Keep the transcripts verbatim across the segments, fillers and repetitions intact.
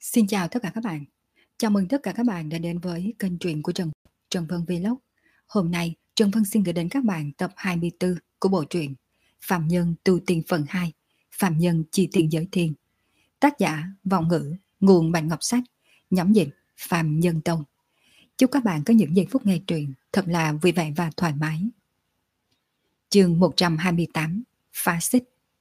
Xin chào tất cả các bạn. Chào mừng tất cả các bạn đã đến với kênh truyện của Trần Trần Vân Vlog. Hôm nay Trần Vân xin gửi đến các bạn tập hai mươi tư của bộ truyện Phạm Nhân tu tiên phần hai, Phạm Nhân chi tiền giới thiên. Tác giả Vọng Ngữ, nguồn Bạch Ngọc Sách, nhóm dịch Phạm Nhân Tông. Chúc các bạn có những giây phút nghe truyện thật là vui vẻ và thoải mái. Chương một trăm hai mươi tám, Phá xích.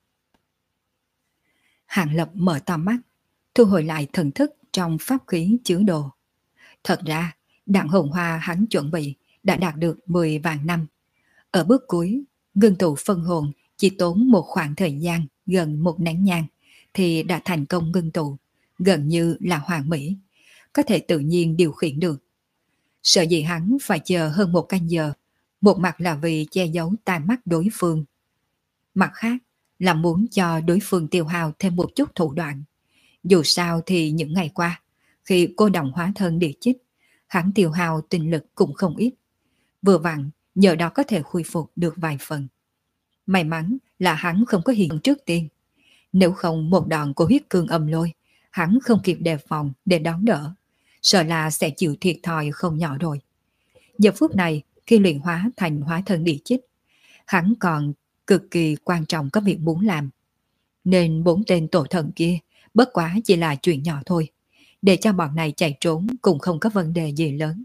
Hàng Lập mở to mắt, thu hồi lại thần thức trong pháp khí chứa đồ. Thật ra, đạn hồn hoa hắn chuẩn bị đã đạt được mười vạn năm. Ở bước cuối, ngưng tụ phân hồn chỉ tốn một khoảng thời gian gần một nén nhang thì đã thành công ngưng tụ, gần như là hoàn mỹ, có thể tự nhiên điều khiển được. Sợ gì hắn phải chờ hơn một canh giờ, một mặt là vì che giấu tai mắt đối phương, mặt khác là muốn cho đối phương tiêu hao thêm một chút thủ đoạn. Dù sao thì những ngày qua, khi cô đồng hóa thân địa chích, hắn tiêu hao tinh lực cũng không ít. Vừa vặn, nhờ đó có thể khôi phục được vài phần. May mắn là hắn không có hiện trước tiên. Nếu không một đòn của huyết cương âm lôi, hắn không kịp đề phòng để đón đỡ, sợ là sẽ chịu thiệt thòi không nhỏ rồi. Giờ phút này, khi luyện hóa thành hóa thân địa chích, hắn còn cực kỳ quan trọng có việc muốn làm. Nên bốn tên tổ thần kia bất quá chỉ là chuyện nhỏ thôi. Để cho bọn này chạy trốn cũng không có vấn đề gì lớn.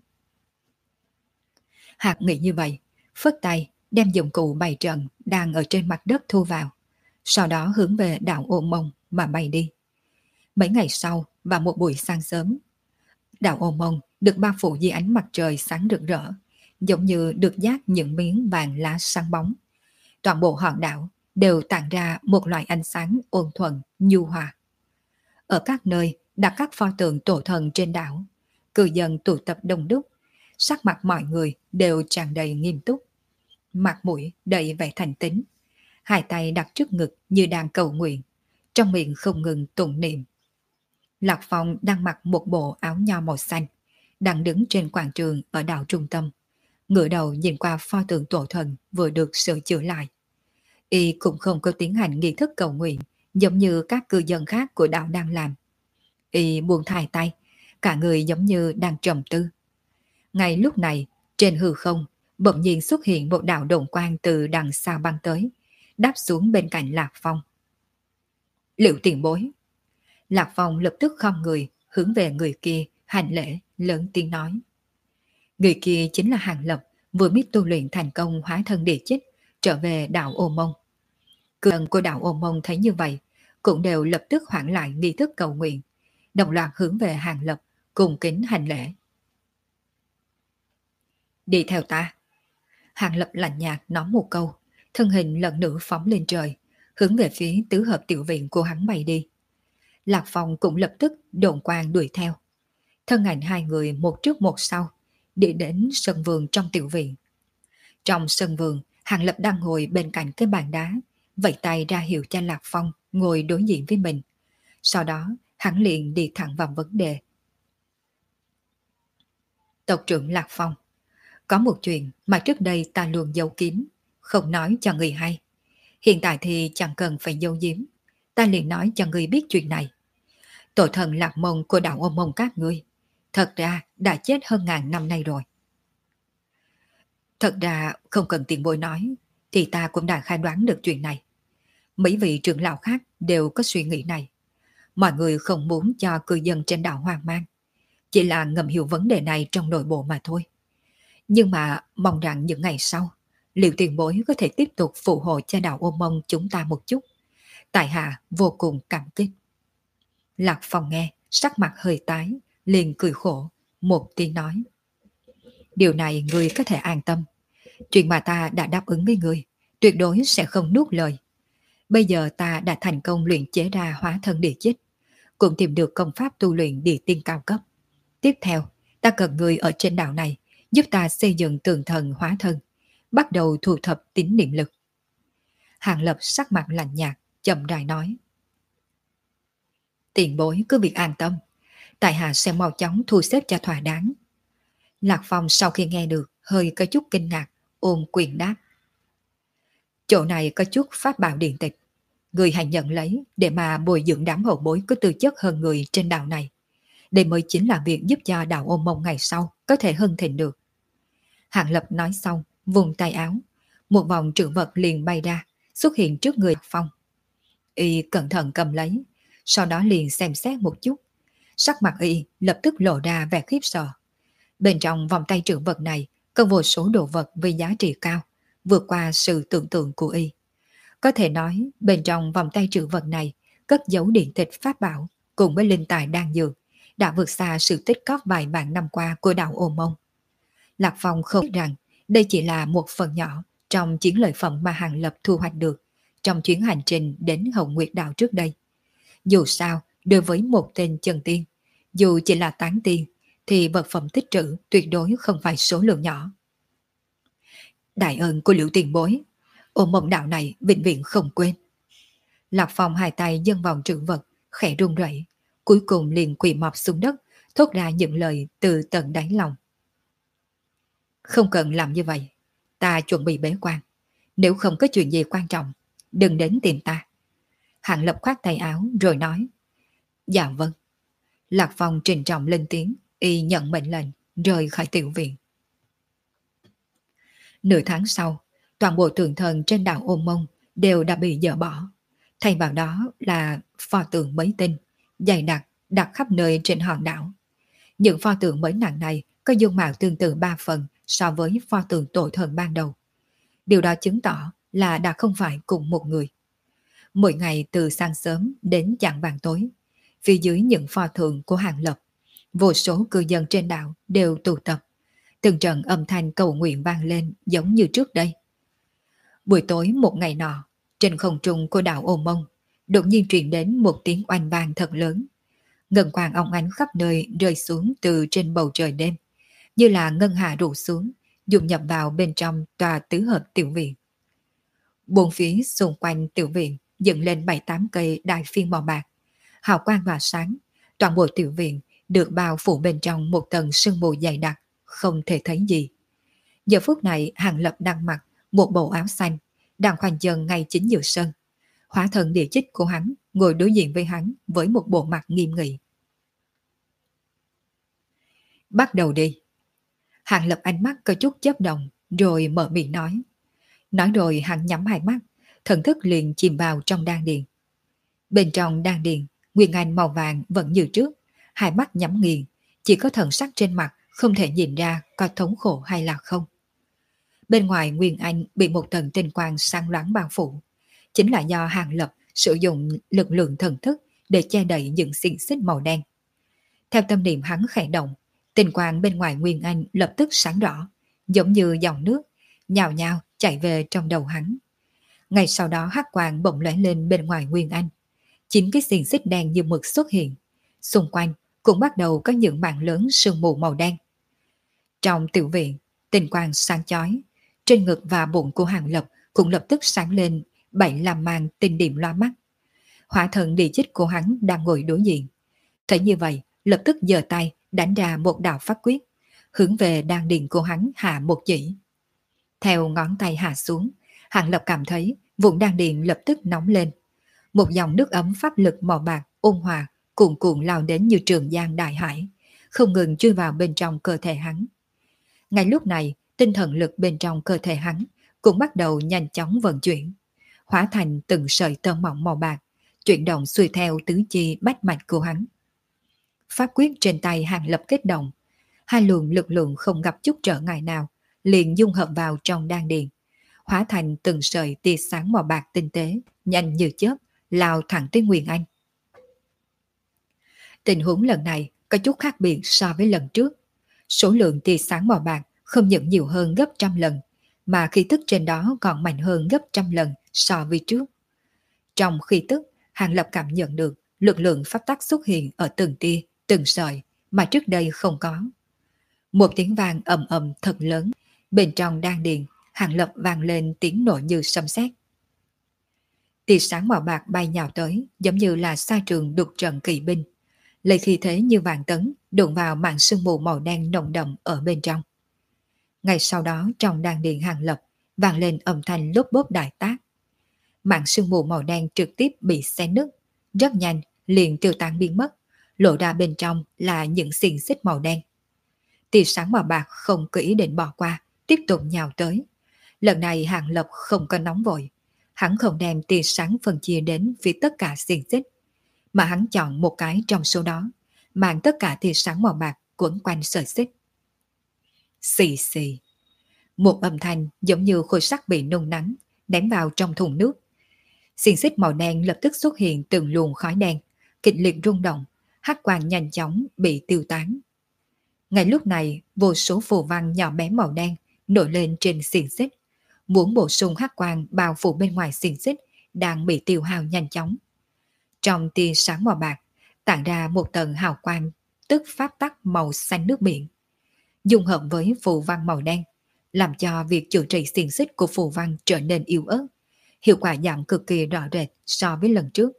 Hạt nghĩ như vậy, phất tay đem dụng cụ bày trận đang ở trên mặt đất thu vào, sau đó hướng về đảo Ô Mông mà bay đi. Mấy ngày sau, vào một buổi sáng sớm, đảo Ô Mông được bao phủ dưới ánh mặt trời sáng rực rỡ, giống như được dát những miếng vàng lá sáng bóng. Toàn bộ hòn đảo đều tản ra một loại ánh sáng ôn thuần, nhu hòa. Ở các nơi đặt các pho tượng tổ thần trên đảo, cư dân tụ tập đông đúc, sắc mặt mọi người đều tràn đầy nghiêm túc, mặt mũi đầy vẻ thành tín, hai tay đặt trước ngực như đang cầu nguyện, trong miệng không ngừng tụng niệm. Lạc Phong đang mặc một bộ áo nho màu xanh, đang đứng trên quảng trường ở đảo trung tâm, ngửa đầu nhìn qua pho tượng tổ thần vừa được sửa chữa lại. Y cũng không có tiến hành nghi thức cầu nguyện giống như các cư dân khác của đảo đang làm. Y buông thải tay, cả người giống như đang trầm tư. Ngay lúc này, trên hư không, bỗng nhiên xuất hiện một đạo độn quang từ đằng xa băng tới, đáp xuống bên cạnh Lạc Phong. Liệu tiền bối? Lạc Phong lập tức khom người, hướng về người kia, hành lễ, lớn tiếng nói. Người kia chính là Hàng Lập, vừa mới tu luyện thành công hóa thân địa chích, trở về đảo Ô Mông. Cư dân của đảo Ô Mông thấy như vậy, cũng đều lập tức hoãn lại nghi thức cầu nguyện, đồng loạt hướng về Hàng Lập, cùng kính hành lễ. Đi theo ta. Hàng Lập lạnh nhạt nói một câu, thân hình lần nữa phóng lên trời, hướng về phía tứ hợp tiểu viện của hắn bay đi. Lạc Phong cũng lập tức độn quang đuổi theo. Thân ảnh hai người một trước một sau, đi đến sân vườn trong tiểu viện. Trong sân vườn, Hàng Lập đang ngồi bên cạnh cái bàn đá, vẫy tay ra hiệu cho Lạc Phong ngồi đối diện với mình. Sau đó, hắn liền đi thẳng vào vấn đề. Tộc trưởng Lạc Phong, có một chuyện mà trước đây ta luôn giấu kín, không nói cho người hay. Hiện tại thì chẳng cần phải giấu giếm, ta liền nói cho người biết chuyện này. Tổ thần Lạc Mông của đảo Ô Mông các ngươi, thật ra đã chết hơn ngàn năm nay rồi. Thật ra không cần tiền bối nói, thì ta cũng đã khai đoán được chuyện này. Mấy vị trưởng lão khác đều có suy nghĩ này. Mọi người không muốn cho cư dân trên đảo hoang mang, chỉ là ngầm hiểu vấn đề này trong nội bộ mà thôi. Nhưng mà mong rằng những ngày sau, liệu tiền bối có thể tiếp tục phù hộ cho đảo Ô Mông chúng ta một chút. Tại hạ vô cùng cảm kích. Lạc Phong nghe, sắc mặt hơi tái, liền cười khổ, một tiếng nói. Điều này ngươi có thể an tâm. Chuyện mà ta đã đáp ứng với ngươi, tuyệt đối sẽ không nuốt lời. Bây giờ ta đã thành công luyện chế ra hóa thân địa chích, cũng tìm được công pháp tu luyện địa tiên cao cấp. Tiếp theo, ta cần người ở trên đảo này giúp ta xây dựng tường thần hóa thân, bắt đầu thu thập tín niệm lực. Hàng Lập sắc mặt lạnh nhạt, chậm rãi nói. Tiền bối cứ việc an tâm, tại hạ sẽ mau chóng thu xếp cho thỏa đáng. Lạc Phong sau khi nghe được, hơi có chút kinh ngạc, ôm quyền đáp. Chỗ này có chút pháp bảo điện tịch, người hãy nhận lấy để mà bồi dưỡng đám hậu bối có tư chất hơn người trên đảo này. Đây mới chính là việc giúp cho đạo Ôn Mông ngày sau có thể hưng thịnh được. Hàng Lập nói xong, vùng tay áo, một vòng trữ vật liền bay ra, xuất hiện trước người Lạc Phong. Y cẩn thận cầm lấy, sau đó liền xem xét một chút. Sắc mặt Y lập tức lộ ra vẻ khiếp sợ. Bên trong vòng tay trữ vật này có vô số đồ vật với giá trị cao, vượt qua sự tưởng tượng của Y. Có thể nói bên trong vòng tay trữ vật này cất giấu điện tịch pháp bảo cùng với linh tài đan dược đã vượt xa sự tích cóp vài vạn năm qua của đạo Ô Mông. Lạc Phong không biết rằng đây chỉ là một phần nhỏ trong chiến lợi phẩm mà Hàng Lập thu hoạch được trong chuyến hành trình đến Hồng Nguyệt Đạo trước đây. Dù sao, đối với một tên chân tiên, dù chỉ là tán tiên, thì vật phẩm tích trữ tuyệt đối không phải số lượng nhỏ. Đại ơn của Liễu tiền bối, Ô Mông đạo này vĩnh viễn không quên. Lạc Phong hai tay dâng vòng trữ vật, khẽ run rẩy, cuối cùng liền quỳ mọp xuống đất, thốt ra những lời từ tận đáy lòng. Không cần làm như vậy, ta chuẩn bị bế quan. Nếu không có chuyện gì quan trọng, đừng đến tìm ta. Hàng Lập khoát tay áo rồi nói. Dạ vâng. Lạc Phong trình trọng lên tiếng, y nhận mệnh lệnh, rời khỏi tiểu viện. Nửa tháng sau, toàn bộ tượng thần trên đảo Ôn Mông đều đã bị dỡ bỏ. Thay vào đó là pho tượng mới tinh, dày đặc, đặt khắp nơi trên hòn đảo. Những pho tượng mới nặng này có dung mạo tương tự ba phần so với pho tượng tổ thần ban đầu. Điều đó chứng tỏ là đã không phải cùng một người. Mỗi ngày từ sáng sớm đến chạng vàng tối, phía dưới những pho tượng của Hàng Lập, vô số cư dân trên đảo đều tụ tập. Từng trận âm thanh cầu nguyện vang lên giống như trước đây. Buổi tối một ngày nọ, trên không trung của đảo Ô Mông, đột nhiên truyền đến một tiếng oanh vang thật lớn. Ngân quang óng ánh khắp nơi rơi xuống từ trên bầu trời đêm, như là ngân hà rủ xuống, dung nhập vào bên trong tòa tứ hợp tiểu viện. Bốn phía xung quanh tiểu viện dựng lên bảy tám cây đài phiên màu bạc, hào quang và sáng, toàn bộ tiểu viện được bao phủ bên trong một tầng sương mù dày đặc, không thể thấy gì. Giờ phút này Hàng Lập đang mặc một bộ áo xanh, đang khoanh chân ngay chính giữa sân. Hóa thần địa chích của hắn ngồi đối diện với hắn với một bộ mặt nghiêm nghị. Bắt đầu đi. Hàng Lập ánh mắt có chút chớp động rồi mở miệng nói. Nói rồi hắn nhắm hai mắt, thần thức liền chìm vào trong đan điền. Bên trong đan điền, nguyên anh màu vàng vẫn như trước, hai mắt nhắm nghiền, chỉ có thần sắc trên mặt không thể nhìn ra có thống khổ hay là không. Bên ngoài nguyên anh bị một tầng tinh quang sáng loáng bao phủ, chính là do Hàng Lập sử dụng lực lượng thần thức để che đậy những xiềng xích màu đen. Theo tâm niệm hắn khẽ động, tinh quang bên ngoài nguyên anh lập tức sáng rõ, giống như dòng nước, nhào nhào chạy về trong đầu hắn. Ngay sau đó hắc quang bỗng lóe lên bên ngoài nguyên anh, chín cái xiềng xích đen như mực xuất hiện, xung quanh cũng bắt đầu có những mảng lớn sương mù màu đen. Trong tiểu viện, tinh quang sáng chói, trên ngực và bụng của Hàng Lập cũng lập tức sáng lên bảy làm màn tinh điểm loa mắt. Hỏa thần địa chích của hắn đang ngồi đối diện, thấy như vậy lập tức giơ tay đánh ra một đạo pháp quyết, hướng về đan điền của hắn hạ một chỉ. Theo ngón tay hạ xuống, Hàng Lập cảm thấy vùng đan điền lập tức nóng lên. Một dòng nước ấm pháp lực màu bạc ôn hòa cuồn cuộn lao đến như trường giang đại hải, không ngừng chui vào bên trong cơ thể hắn. Ngay lúc này, tinh thần lực bên trong cơ thể hắn cũng bắt đầu nhanh chóng vận chuyển, hóa thành từng sợi tơ mỏng màu bạc, chuyển động xuôi theo tứ chi bách mạch của hắn. Pháp quyết trên tay Hàng Lập kết động, hai luồng lực lượng không gặp chút trở ngại nào liền dung hợp vào trong đan điền, hóa thành từng sợi tia sáng màu bạc tinh tế, nhanh như chớp, lao thẳng tới Nguyên Anh. Tình huống lần này có chút khác biệt so với lần trước. Số lượng tia sáng màu bạc không những nhiều hơn gấp trăm lần, mà khí tức trên đó còn mạnh hơn gấp trăm lần so với trước. Trong khí tức, Hàng Lập cảm nhận được lực lượng pháp tắc xuất hiện ở từng tia, từng sợi mà trước đây không có. Một tiếng vang ầm ầm thật lớn, bên trong đan điền, Hàng Lập vang lên tiếng nổ như sấm sét. Tia sáng màu bạc bay nhào tới, giống như là sa trường đục trận kỵ binh, lấy khí thế như vạn tấn đụng vào màn sương mù màu đen nồng đậm ở bên trong. Ngay sau đó trong đan điền Hàng Lập vang lên âm thanh lốp bốp đại tác. Màn sương mù màu đen trực tiếp bị xé nứt, rất nhanh liền tiêu tan biến mất, lộ ra bên trong là những xiềng xích màu đen. Tia sáng màu bạc không có ý định bỏ qua, tiếp tục nhào tới. Lần này Hàng Lập không có nóng vội. Hắn không đem tia sáng phân chia đến phía tất cả xiềng xích, mà hắn chọn một cái trong số đó, mang tất cả tia sáng màu bạc quấn quanh sợi xích. Xì xì. Một âm thanh giống như khối sắt bị nung nắng, ném vào trong thùng nước. Xiềng xích màu đen lập tức xuất hiện từng luồng khói đen, kịch liệt rung động, hắc quang nhanh chóng bị tiêu tán. Ngay lúc này, vô số phù văn nhỏ bé màu đen nổi lên trên xiềng xích, muốn bổ sung hắc quang bao phủ bên ngoài xiềng xích đang bị tiêu hao nhanh chóng. Trong tia sáng màu bạc, tản ra một tầng hào quang, tức pháp tắc màu xanh nước biển, dung hợp với phù văn màu đen, làm cho việc chữa trị xiềng xích của phù văn trở nên yếu ớt, hiệu quả giảm cực kỳ rõ rệt so với lần trước.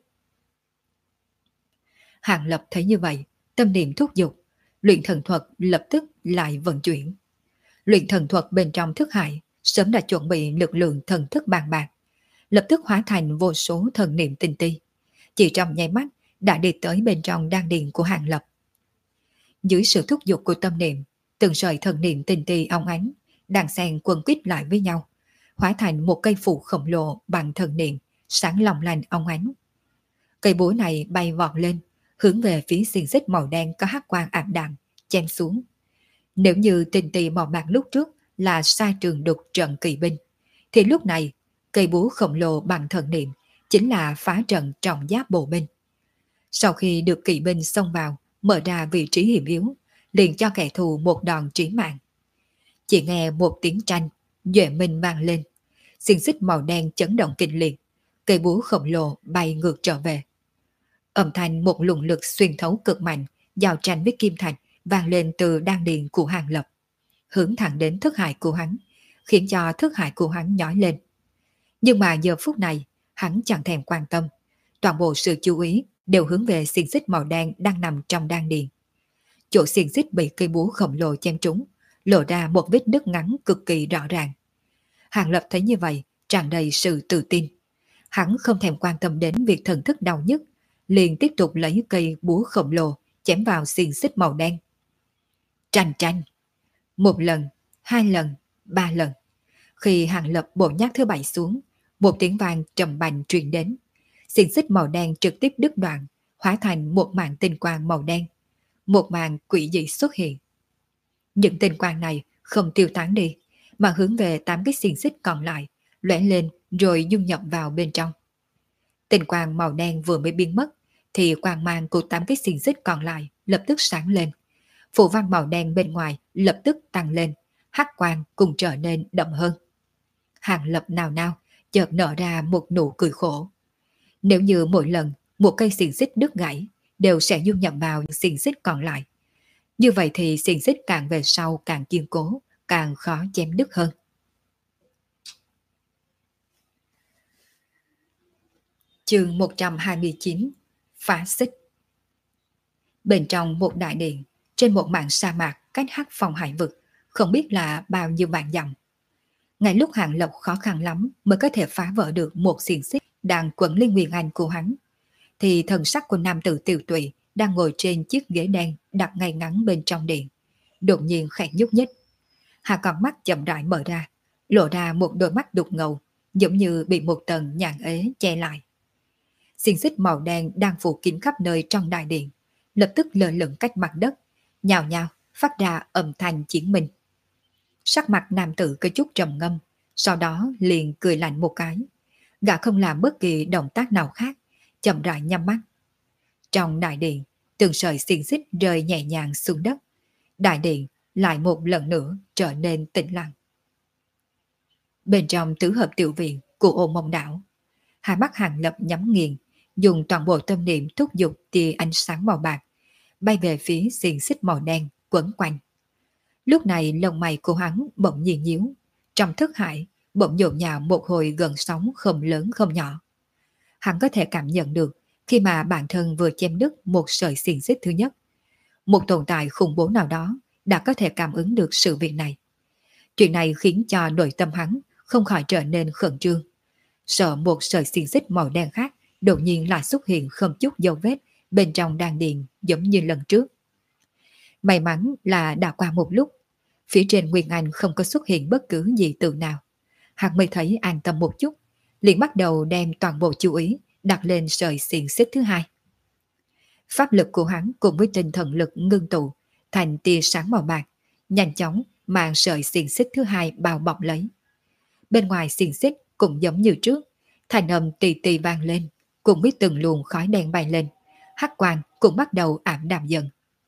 Hàng Lập thấy như vậy, tâm niệm thúc giục, luyện thần thuật lập tức lại vận chuyển. Luyện thần thuật bên trong thức hải sớm đã chuẩn bị lực lượng thần thức bàn bạc, lập tức hóa thành vô số thần niệm tinh ti, chỉ trong nháy mắt đã đi tới bên trong đan điền của Hàng Lập. Dưới sự thúc giục của tâm niệm, từng sợi thần niệm tinh ti óng ánh đan xen quấn quýt lại với nhau, hóa thành một cây phù khổng lồ bằng thần niệm, sáng long lanh óng ánh. Cây búa này bay vọt lên, hướng về phía xiềng xích màu đen có hắc quang ảm đạm, chém xuống. Nếu như tinh ti màu bạc lúc trước là sai trường đục trận kỳ binh, thì lúc này cây búa khổng lồ bằng thần niệm chính là phá trận trọng giáp bộ binh. Sau khi được kỵ binh xông vào, mở ra vị trí hiểm yếu, liền cho kẻ thù một đòn chí mạng. Chỉ nghe một tiếng tranh, duệ minh vang lên, xiềng xích màu đen chấn động kịch liệt, cây búa khổng lồ bay ngược trở về. Âm thanh một luồng lực xuyên thấu cực mạnh, giao tranh với kim thạch vang lên từ đan điền của Hàng Lập, hướng thẳng đến thức hải của hắn, khiến cho thức hải của hắn nhói lên. Nhưng mà giờ phút này, hắn chẳng thèm quan tâm, toàn bộ sự chú ý đều hướng về xiềng xích màu đen đang nằm trong đan điền. Chỗ xiềng xích bị cây búa khổng lồ chém trúng, lộ ra một vết nứt ngắn cực kỳ rõ ràng. Hàng Lập thấy như vậy, tràn đầy sự tự tin. Hắn không thèm quan tâm đến việc thần thức đau nhức, liền tiếp tục lấy cây búa khổng lồ chém vào xiềng xích màu đen. Tranh tranh. Một lần, hai lần, ba lần. Khi Hàng Lập bổ nhát thứ bảy xuống, một tiếng vang trầm bành truyền đến. Xiềng xích màu đen trực tiếp đứt đoạn, hóa thành một màn tinh quang màu đen. Một màn quỷ dị xuất hiện. Những tinh quang này không tiêu tán đi, mà hướng về tám cái xiềng xích còn lại, lóe lên rồi dung nhập vào bên trong. Tinh quang màu đen vừa mới biến mất, thì quang mang của tám cái xiềng xích còn lại lập tức sáng lên. Phù văn màu đen bên ngoài lập tức tăng lên, hắc quang cùng trở nên đậm hơn. Hàng Lập nào nào chợt nở ra một nụ cười khổ. Nếu như mỗi lần một cây xiềng xích đứt gãy đều sẽ dung nhập vào những xiềng xích còn lại, như vậy thì xiềng xích càng về sau càng kiên cố, càng khó chém đứt hơn. Chương một trăm hai mươi chín. Phá xích. Bên trong một đại điện, trên một mảng sa mạc cách Hắc Phong hải vực, không biết là bao nhiêu vạn dặm. Ngay lúc Hàng Lập khó khăn lắm mới có thể phá vỡ được một xiềng xích đang quấn lên Nguyên Anh của hắn, thì thần sắc của nam tử Tiều Tụy đang ngồi trên chiếc ghế đen đặt ngay ngắn bên trong điện, đột nhiên khẽ nhúc nhích. Hai con mắt chậm rãi mở ra, lộ ra một đôi mắt đục ngầu, giống như bị một tầng nhàn ế che lại. Xiềng xích màu đen đang phủ kín khắp nơi trong đại điện, lập tức lơ lửng cách mặt đất, nhào nhào phát ra âm thanh chiến minh. Sắc mặt nam tử có chút trầm ngâm, sau đó liền cười lạnh một cái. Gã không làm bất kỳ động tác nào khác, chậm rãi nhắm mắt. Trong đại điện, từng sợi xiềng xích rơi nhẹ nhàng xuống đất. Đại điện lại một lần nữa trở nên tĩnh lặng. Bên trong tứ hợp tiểu viện của Ô Mông Đảo, hai mắt Hàng Lập nhắm nghiền, dùng toàn bộ tâm niệm thúc giục tia ánh sáng màu bạc, bay về phía xiềng xích màu đen quấn quanh. Lúc này lông mày của hắn bỗng nhiên nhíu, trong thức hải bỗng nhộn nhạo một hồi gần sóng không lớn không nhỏ. Hắn có thể cảm nhận được khi mà bản thân vừa chém đứt một sợi xiềng xích thứ nhất, một tồn tại khủng bố nào đó đã có thể cảm ứng được sự việc này. Chuyện này khiến cho nội tâm hắn không khỏi trở nên khẩn trương, sợ một sợi xiềng xích màu đen khác đột nhiên lại xuất hiện không chút dấu vết bên trong đan điền giống như lần trước. May mắn là đã qua một lúc, phía trên Nguyên Anh không có xuất hiện bất cứ gì từ nào. Hắn mới thấy an tâm một chút, liền bắt đầu đem toàn bộ chú ý đặt lên sợi xiềng xích thứ hai. Pháp lực của hắn cùng với tinh thần lực ngưng tụ thành tia sáng màu bạc, nhanh chóng mang sợi xiềng xích thứ hai bao bọc lấy. Bên ngoài xiềng xích cũng giống như trước, thành âm tì tì vang lên, cùng với từng luồng khói đen bay lên, hắc quang cũng bắt đầu ảm đạm dần.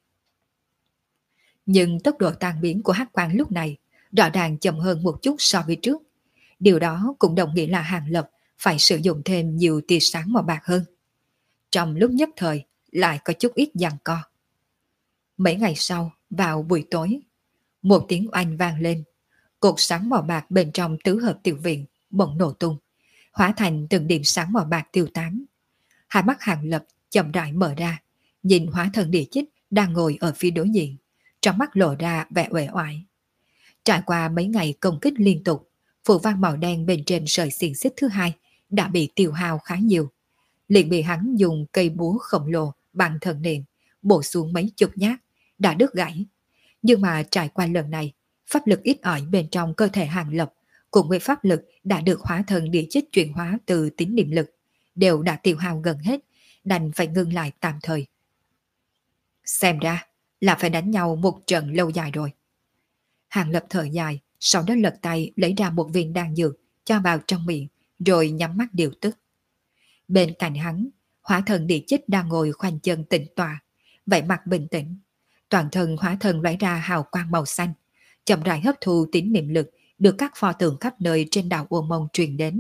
Nhưng tốc độ tan biến của hắc quang lúc này rõ ràng chậm hơn một chút so với trước. Điều đó cũng đồng nghĩa là Hàng Lập phải sử dụng thêm nhiều tia sáng màu bạc hơn. Trong lúc nhất thời lại có chút ít giằng co. Mấy ngày sau, vào buổi tối, một tiếng oanh vang lên. Cột sáng màu bạc bên trong tứ hợp tiểu viện bỗng nổ tung, hóa thành từng điểm sáng màu bạc tiêu tán. Hai mắt Hàng Lập chậm rãi mở ra, nhìn hóa thần địa chích đang ngồi ở phía đối diện, trong mắt lộ ra vẻ uể oải. Trải qua mấy ngày công kích liên tục, phù văn màu đen bên trên sợi xiềng xích thứ hai đã bị tiêu hao khá nhiều, liền bị hắn dùng cây búa khổng lồ bằng thần niệm bổ xuống mấy chục nhát, đã đứt gãy. Nhưng mà trải qua lần này, pháp lực ít ỏi bên trong cơ thể Hàng Lập cùng với pháp lực đã được hóa thần địa chích chuyển hóa từ tín niệm lực đều đã tiêu hao gần hết, đành phải ngưng lại tạm thời. Xem ra là phải đánh nhau một trận lâu dài rồi. Hàng Lập thở dài, sau đó lật tay lấy ra một viên đan dược cho vào trong miệng, rồi nhắm mắt điều tức. Bên cạnh hắn, hóa thần địa chích đang ngồi khoanh chân tĩnh tọa, vẻ mặt bình tĩnh. Toàn thân hóa thần lóe ra hào quang màu xanh, chậm rãi hấp thu tín niệm lực được các pho tượng khắp nơi trên đảo Ô Mông truyền đến.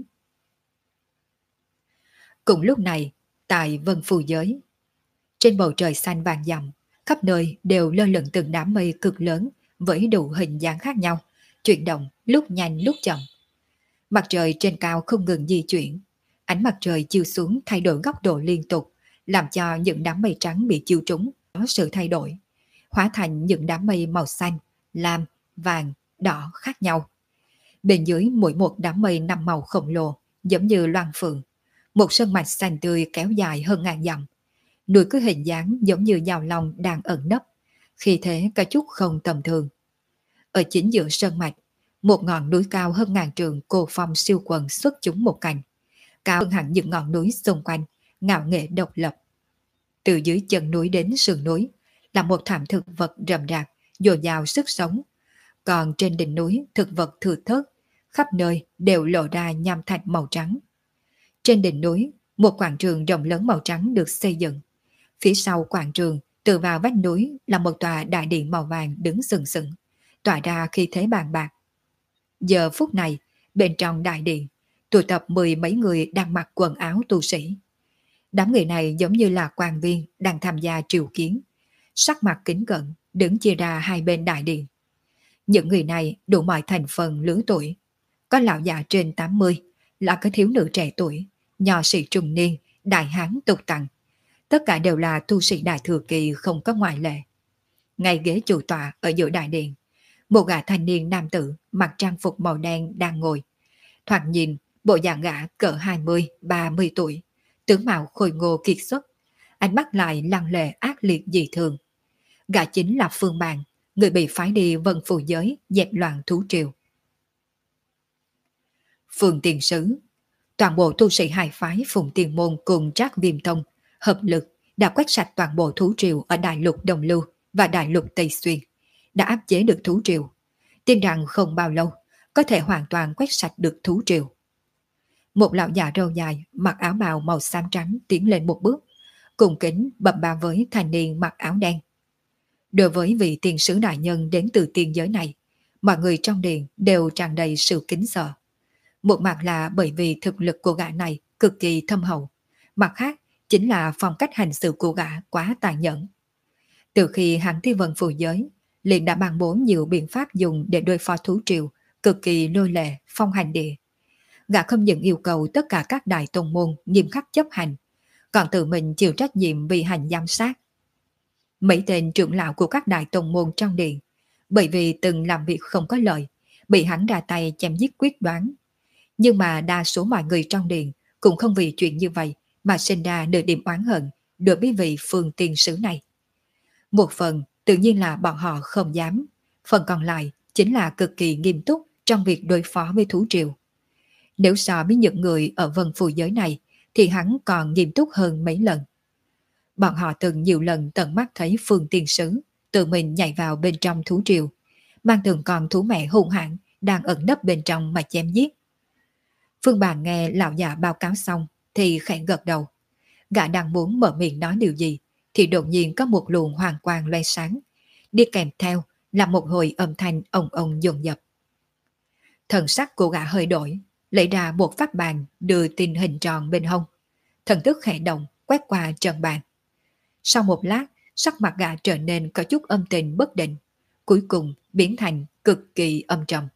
Cùng lúc này, tại Vân Phù Giới, trên bầu trời xanh vàng dặm, khắp nơi đều lơ lửng từng đám mây cực lớn với đủ hình dáng khác nhau, chuyển động lúc nhanh lúc chậm. Mặt trời trên cao không ngừng di chuyển, ánh mặt trời chiếu xuống thay đổi góc độ liên tục, làm cho những đám mây trắng bị chiếu trúng có sự thay đổi, hóa thành những đám mây màu xanh, lam, vàng, đỏ khác nhau. Bên dưới mỗi một đám mây năm màu khổng lồ, giống như loan phượng, một sơn mạch xanh tươi kéo dài hơn ngàn dặm. Núi có hình dáng giống như dao long đang ẩn nấp, khi thế có chút không tầm thường. Ở chính giữa sơn mạch, một ngọn núi cao hơn ngàn trượng cô phong siêu quần xuất chúng một cành, cao hơn hẳn những ngọn núi xung quanh, ngạo nghệ độc lập. Từ dưới chân núi đến sườn núi là một thảm thực vật rậm rạp, dồi dào sức sống. Còn trên đỉnh núi thực vật thưa thớt, khắp nơi đều lộ ra nham thạch màu trắng. Trên đỉnh núi, một quảng trường rộng lớn màu trắng được xây dựng. Phía sau quảng trường, từ vào vách núi là một tòa đại điện màu vàng đứng sừng sững, tỏa ra khí thế bàn bạc. Giờ phút này, bên trong đại điện, tụ tập mười mấy người đang mặc quần áo tu sĩ. Đám người này giống như là quan viên đang tham gia triều kiến, sắc mặt kính cẩn, đứng chia ra hai bên đại điện. Những người này đủ mọi thành phần lứa tuổi, có lão già trên tám mươi, là có thiếu nữ trẻ tuổi, nho sĩ trung niên, đại hán tục tằng. Tất cả đều là tu sĩ đại thừa kỳ, không có ngoại lệ. Ngay ghế chủ tọa ở giữa đại điện, một gã thanh niên nam tử mặc trang phục màu đen đang ngồi. Thoạt nhìn, bộ dạng gã cỡ hai mươi ba mươi tuổi, tướng mạo khôi ngô kiệt xuất, ánh mắt lại lăng lệ ác liệt dị thường. Gã chính là Phương Bàn, người bị phái đi Vân Phù Giới dẹp loạn thú triều. Phường Tiền Sứ, toàn bộ tu sĩ hai phái Phùng Tiền Môn cùng Trác Viêm Thông hợp lực đã quét sạch toàn bộ thú triều ở đại lục Đồng Lưu và đại lục Tây Xuyên, đã áp chế được thú triều. Tin rằng không bao lâu có thể hoàn toàn quét sạch được thú triều. Một lão già râu dài mặc áo bào màu xám trắng tiến lên một bước, cùng kính bập bà với thanh niên mặc áo đen. Đối với vị tiền sứ đại nhân đến từ tiên giới này, mọi người trong điện đều tràn đầy sự kính sợ. Một mặt là bởi vì thực lực của gã này cực kỳ thâm hậu, mặt khác chính là phong cách hành xử của gã quá tàn nhẫn. Từ khi hắn thi Vân Phù Giới, liền đã ban bố nhiều biện pháp dùng để đối phó thú triều, cực kỳ lôi lệ, phong hành địa. Gã không những yêu cầu tất cả các đại tông môn nghiêm khắc chấp hành, còn tự mình chịu trách nhiệm vì hành giám sát. Mấy tên trưởng lão của các đại tông môn trong điện, bởi vì từng làm việc không có lợi, bị hắn ra tay chém giết quyết đoán. Nhưng mà đa số mọi người trong điện cũng không vì chuyện như vậy mà sinh ra nửa điểm oán hận đối với vị Phương Tiên Sứ này. Một phần tự nhiên là bọn họ không dám, phần còn lại chính là cực kỳ nghiêm túc trong việc đối phó với thú triều. Nếu so với những người ở vân phù giới này thì hắn còn nghiêm túc hơn mấy lần. Bọn họ từng nhiều lần tận mắt thấy Phương Tiên Sứ tự mình nhảy vào bên trong thú triều, mang từng con thú mẹ hung hãn đang ẩn nấp bên trong mà chém giết. Phương Bàn nghe lão già báo cáo xong thì khẽ gật đầu. Gã đang muốn mở miệng nói điều gì thì đột nhiên có một luồng hoàng quang loe sáng, đi kèm theo là một hồi âm thanh ồng ồng dồn dập. Thần sắc của gã hơi đổi, lấy ra một pháp bàn đưa tin hình tròn bên hông. Thần thức khẽ động quét qua trần bàn. Sau một lát, sắc mặt gã trở nên có chút âm tình bất định, cuối cùng biến thành cực kỳ âm trầm.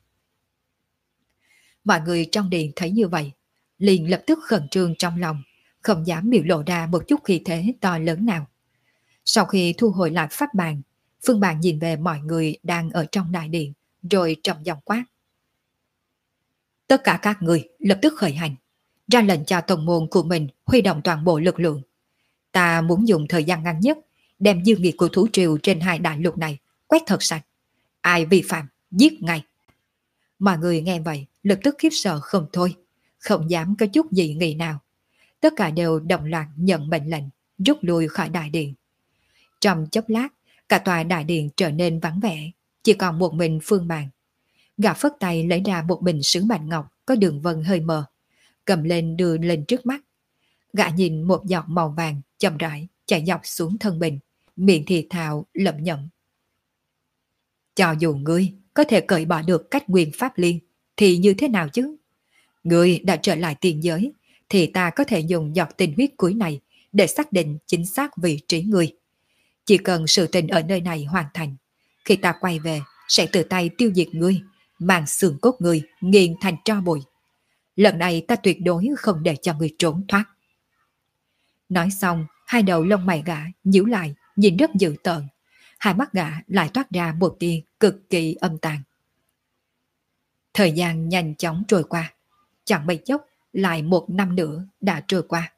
Mọi người trong điện thấy như vậy, liền lập tức khẩn trương trong lòng, không dám biểu lộ ra một chút khí thế to lớn nào. Sau khi thu hồi lại pháp bàn, Phương Bàn nhìn về mọi người đang ở trong đại điện, rồi trầm giọng quát: tất cả các người lập tức khởi hành, ra lệnh cho tông môn của mình huy động toàn bộ lực lượng. Ta muốn dùng thời gian ngắn nhất đem dư nghiệt của thú triều trên hai đại lục này quét thật sạch. Ai vi phạm, giết ngay. Mọi người nghe vậy lập tức khiếp sợ không thôi, không dám có chút gì nghị nào. Tất cả đều đồng loạt nhận mệnh lệnh, rút lui khỏi đại điện. Trong chốc lát, cả tòa đại điện trở nên vắng vẻ, chỉ còn một mình Phương Bàn. Gã phất tay lấy ra một bình sứ bạch ngọc có đường vân hơi mờ, cầm lên đưa lên trước mắt. Gã nhìn một giọt màu vàng chậm rãi chảy dọc xuống thân bình, miệng thì thào lẩm nhẩm: cho dù ngươi có thể cởi bỏ được cách quyền pháp liên thì như thế nào chứ? Ngươi đã trở lại tiền giới thì ta có thể dùng giọt tình huyết cuối này để xác định chính xác vị trí ngươi. Chỉ cần sự tình ở nơi này hoàn thành, khi ta quay về sẽ tự tay tiêu diệt ngươi, mang xương cốt ngươi nghiền thành tro bụi. Lần này ta tuyệt đối không để cho ngươi trốn thoát. Nói xong, hai đầu lông mày gã nhíu lại, nhìn rất dữ tợn. Hai mắt gã lại toát ra một tia cực kỳ âm tàn. Thời gian nhanh chóng trôi qua, chẳng mấy chốc lại một năm nữa đã trôi qua.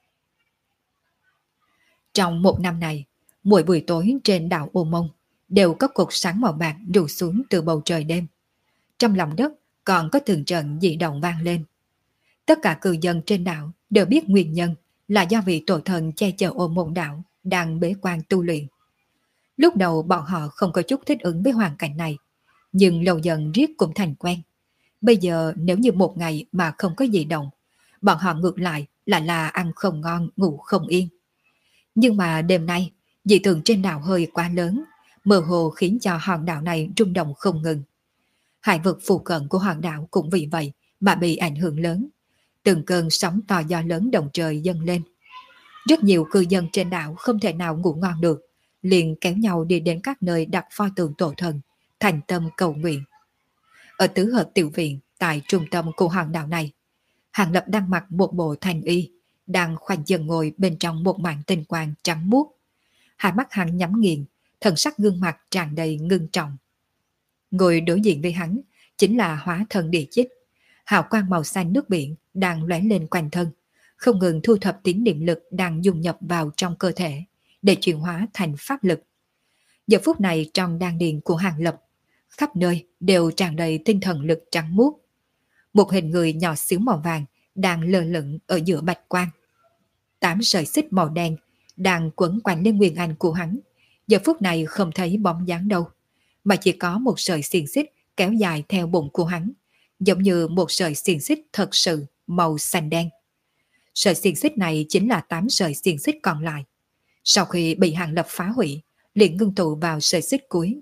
Trong một năm này, mỗi buổi tối trên đảo Ô Mông đều có cột sáng màu bạc rủ xuống từ bầu trời đêm. Trong lòng đất còn có từng trận dị động vang lên. Tất cả cư dân trên đảo đều biết nguyên nhân là do vị tổ thần che chở Ô Mông đảo đang bế quan tu luyện. Lúc đầu bọn họ không có chút thích ứng với hoàn cảnh này, nhưng lâu dần riết cũng thành quen. Bây giờ nếu như một ngày mà không có dị động, bọn họ ngược lại là là ăn không ngon, ngủ không yên. Nhưng mà đêm nay, dị tượng trên đảo hơi quá lớn, mơ hồ khiến cho hòn đảo này rung động không ngừng. Hải vực phụ cận của hòn đảo cũng vì vậy mà bị ảnh hưởng lớn. Từng cơn sóng to gió lớn động trời dâng lên. Rất nhiều cư dân trên đảo không thể nào ngủ ngon được, liền kéo nhau đi đến các nơi đặt pho tượng tổ thần, thành tâm cầu nguyện. Ở tứ hợp tiểu viện tại trung tâm của hòn đảo này, Hàng Lập đang mặc một bộ thành y, đang khoanh chân ngồi bên trong một màn tinh quang trắng muốt. Hai mắt hắn nhắm nghiền, thần sắc gương mặt tràn đầy ngưng trọng. Ngồi đối diện với hắn chính là hóa thần địa chích. Hào quang màu xanh nước biển đang lóe lên quanh thân, không ngừng thu thập tín niệm lực đang dung nhập vào trong cơ thể để chuyển hóa thành pháp lực. Giờ phút này trong đan điền của Hàng Lập, khắp nơi đều tràn đầy tinh thần lực trắng muốt. Một hình người nhỏ xíu màu vàng đang lơ lửng ở giữa bạch quang. Tám sợi xích màu đen đang quấn quanh lên nguyên anh của hắn, giờ phút này không thấy bóng dáng đâu, mà chỉ có một sợi xiềng xích kéo dài theo bụng của hắn, giống như một sợi xiềng xích thật sự màu xanh đen. Sợi xiềng xích này chính là tám sợi xiềng xích còn lại. Sau khi bị Hàng Lập phá hủy, liền ngưng tụ vào sợi xích cuối.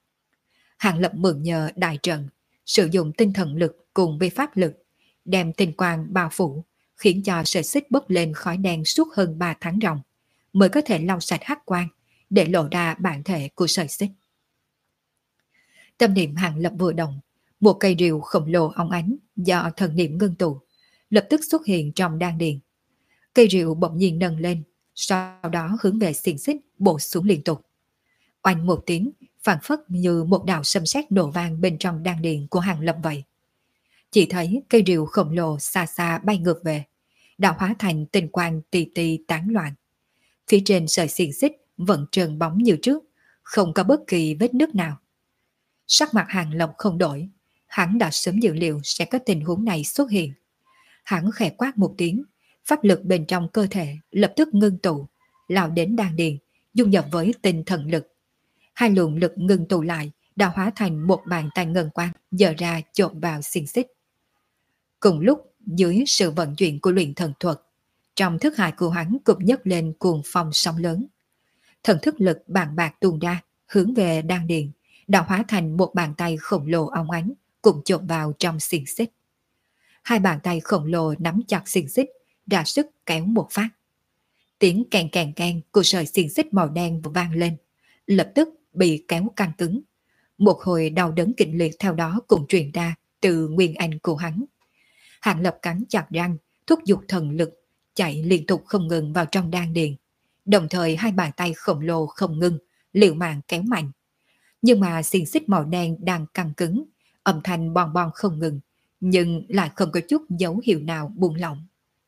Hàng Lập mượn nhờ đại trận, sử dụng tinh thần lực cùng với pháp lực, đem tinh quang bao phủ, khiến cho sợi xích bốc lên khói đen suốt hơn ba tháng ròng, mới có thể lau sạch hắc quang, để lộ ra bản thể của sợi xích. Tâm niệm Hàng Lập vừa động, một cây rìu khổng lồ óng ánh do thần niệm ngưng tụ, lập tức xuất hiện trong đan điền. Cây rìu bỗng nhiên nâng lên, sau đó hướng về xiềng xích bổ xuống liên tục. Oanh một tiếng, phảng phất như một đạo sấm sét nổ vang bên trong đan điền của Hàng Lập vậy. Chỉ thấy cây rìu khổng lồ xa xa bay ngược về, đạo hóa thành tinh quang tì tì tán loạn. Phía trên sợi xiềng xích vẫn trơn bóng như trước, không có bất kỳ vết nứt nào. Sắc mặt Hàng Lập không đổi, hắn đã sớm dự liệu sẽ có tình huống này xuất hiện. Hắn khẽ quát một tiếng, pháp lực bên trong cơ thể lập tức ngưng tụ, lao đến đan điền, dung nhập với tinh thần lực. Hai luồng lực ngưng tụ lại đã hóa thành một bàn tay ngân quang dở ra chộp vào xiềng xích. Cùng lúc, dưới sự vận chuyển của luyện thần thuật, trong thức hải của hắn cũng nhấc lên cuồng phong sóng lớn. Thần thức lực bàn bạc tuôn ra, hướng về đan điền, đã hóa thành một bàn tay khổng lồ óng ánh, cùng chộp vào trong xiềng xích. Hai bàn tay khổng lồ nắm chặt xiềng xích, ra sức kéo một phát. Tiếng kèn kèn kèn của sợi xiềng xích màu đen vang lên, lập tức bị kéo căng cứng. Một hồi đau đớn kịch liệt theo đó cũng truyền ra từ nguyên anh của hắn. Hàng Lập cắn chặt răng, thúc giục thần lực, chạy liên tục không ngừng vào trong đan điền. Đồng thời hai bàn tay khổng lồ không ngừng, liều mạng kéo mạnh. Nhưng mà xiềng xích màu đen đang căng cứng, âm thanh bon bon không ngừng, nhưng lại không có chút dấu hiệu nào buông lỏng.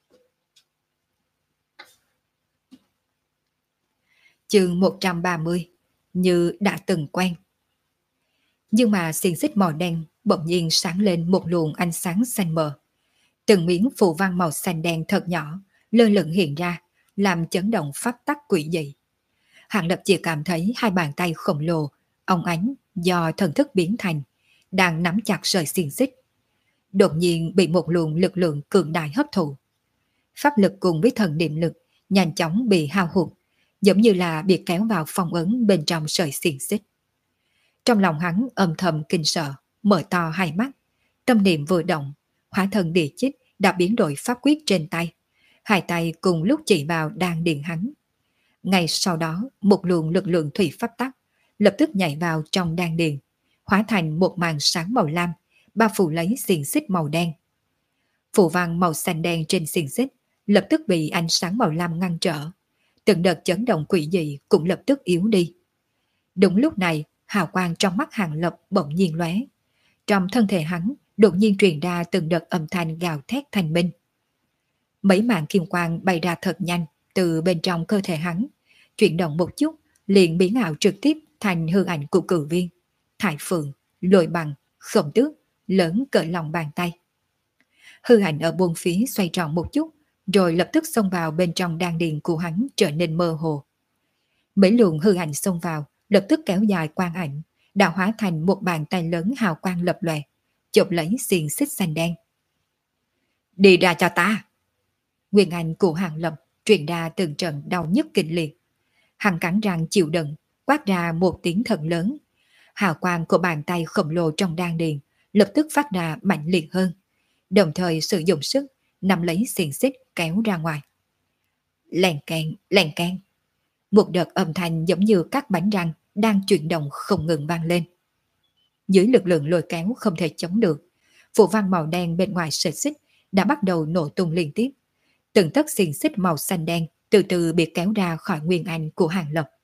Chương một trăm ba mươi, như đã từng quen. Nhưng mà xiềng xích màu đen bỗng nhiên sáng lên một luồng ánh sáng xanh mờ. Từng miếng phù văn màu xanh đen thật nhỏ lơ lửng hiện ra, làm chấn động pháp tắc quỷ dị. Hàng Lập chỉ cảm thấy hai bàn tay khổng lồ, óng ánh do thần thức biến thành, đang nắm chặt sợi xiềng xích. Đột nhiên bị một luồng lực lượng cường đại hấp thụ. Pháp lực cùng với thần niệm lực nhanh chóng bị hao hụt, giống như là bị kéo vào phong ấn bên trong sợi xiềng xích. Trong lòng hắn âm thầm kinh sợ, mở to hai mắt, tâm niệm vừa động, hóa thần địa chích đã biến đổi pháp quyết trên tay. Hai tay cùng lúc chỉ vào đan điền hắn. Ngay sau đó, một luồng lực lượng thủy pháp tắc lập tức nhảy vào trong đan điền, hóa thành một màn sáng màu lam, bao phủ lấy xiềng xích màu đen. Phù văn màu xanh đen trên xiềng xích lập tức bị ánh sáng màu lam ngăn trở. Từng đợt chấn động quỷ dị cũng lập tức yếu đi. Đúng lúc này, hào quang trong mắt Hàng Lập bỗng nhiên lóe. Trong thân thể hắn đột nhiên truyền ra từng đợt âm thanh gào thét thanh minh. Mấy màn kim quang bay ra thật nhanh từ bên trong cơ thể hắn, chuyển động một chút liền biến ảo trực tiếp thành hư ảnh của cử viên, Thải Phượng, Lôi Bằng, Khổng Tước, lớn cỡ lòng bàn tay. Hư ảnh ở buông phía xoay tròn một chút, rồi lập tức xông vào bên trong đan điền của hắn trở nên mơ hồ. Mấy luồng hư ảnh xông vào, lập tức kéo dài quang ảnh, đã hóa thành một bàn tay lớn hào quang lập lòe, chộp lấy xiềng xích xanh đen. Đi ra cho ta! Nguyên anh của Hàng Lập truyền ra từng trận đau nhức kinh liệt. Hắn cắn răng chịu đựng, quát ra một tiếng thật lớn. Hào quang của bàn tay khổng lồ trong đan điền lập tức phát ra mạnh liệt hơn, đồng thời sử dụng sức nắm lấy xiềng xích kéo ra ngoài. Lèn keng, lèn keng. Một đợt âm thanh giống như các bánh răng đang chuyển động không ngừng vang lên. Dưới lực lượng lôi kéo không thể chống được, phù văn màu đen bên ngoài sợi xích đã bắt đầu nổ tung liên tiếp. Từng tấc xiềng xích màu xanh đen từ từ bị kéo ra khỏi nguyên anh của Hàng Lập.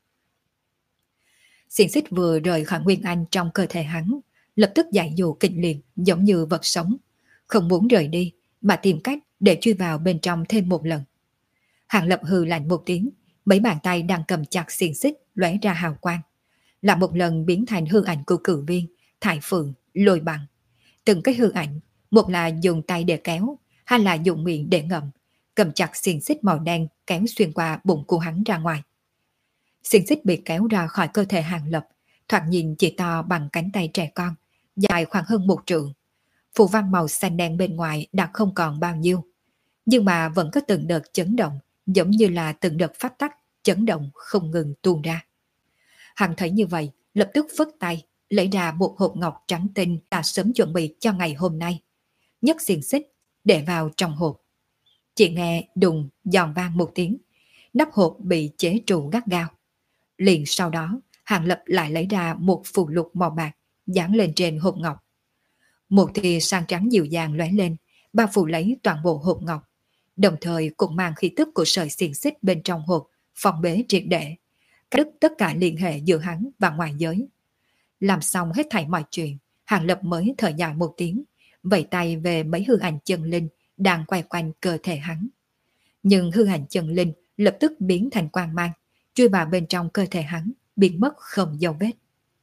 Xiềng xích vừa rời khỏi nguyên anh trong cơ thể hắn, lập tức dại dụ kịch liệt giống như vật sống, không muốn rời đi mà tìm cách để chui vào bên trong thêm một lần. Hàng Lập hừ lạnh một tiếng, mấy bàn tay đang cầm chặt xiềng xích lóe ra hào quang, lại một lần biến thành hư ảnh của cử viên, Thải Phượng, Lôi Bằng. Từng cái hư ảnh, một là dùng tay để kéo, hai là dùng miệng để ngậm, cầm chặt xiềng xích màu đen kéo xuyên qua bụng của hắn ra ngoài. Xiềng xích bị kéo ra khỏi cơ thể Hàng Lập, thoạt nhìn chỉ to bằng cánh tay trẻ con, dài khoảng hơn một trượng. Phù văn màu xanh đen bên ngoài đã không còn bao nhiêu, nhưng mà vẫn có từng đợt chấn động, giống như là từng đợt pháp tắc chấn động không ngừng tuôn ra. Hắn thấy như vậy, lập tức phất tay, lấy ra một hộp ngọc trắng tinh đã sớm chuẩn bị cho ngày hôm nay, nhấc xiềng xích để vào trong hộp. Chỉ nghe đùng giòn vang một tiếng, nắp hộp bị chế trụ gắt gao. Liền sau đó, Hàng Lập lại lấy ra một phù lục màu bạc dán lên trên hộp ngọc. Một tia sáng trắng dịu dàng lóe lên, bao phủ lấy toàn bộ hộp ngọc, đồng thời cũng mang khí tức của sợi xiềng xích bên trong hộp phong bế triệt để, cắt đứt tất cả liên hệ giữa hắn và ngoài giới. Làm xong hết thảy mọi chuyện, Hàng Lập mới thở dài một tiếng, vẫy tay về mấy hư ảnh chân linh đang quay quanh cơ thể hắn. Nhưng hư ảnh chân linh lập tức biến thành quang mang, chui vào bên trong cơ thể hắn, biến mất không dấu vết.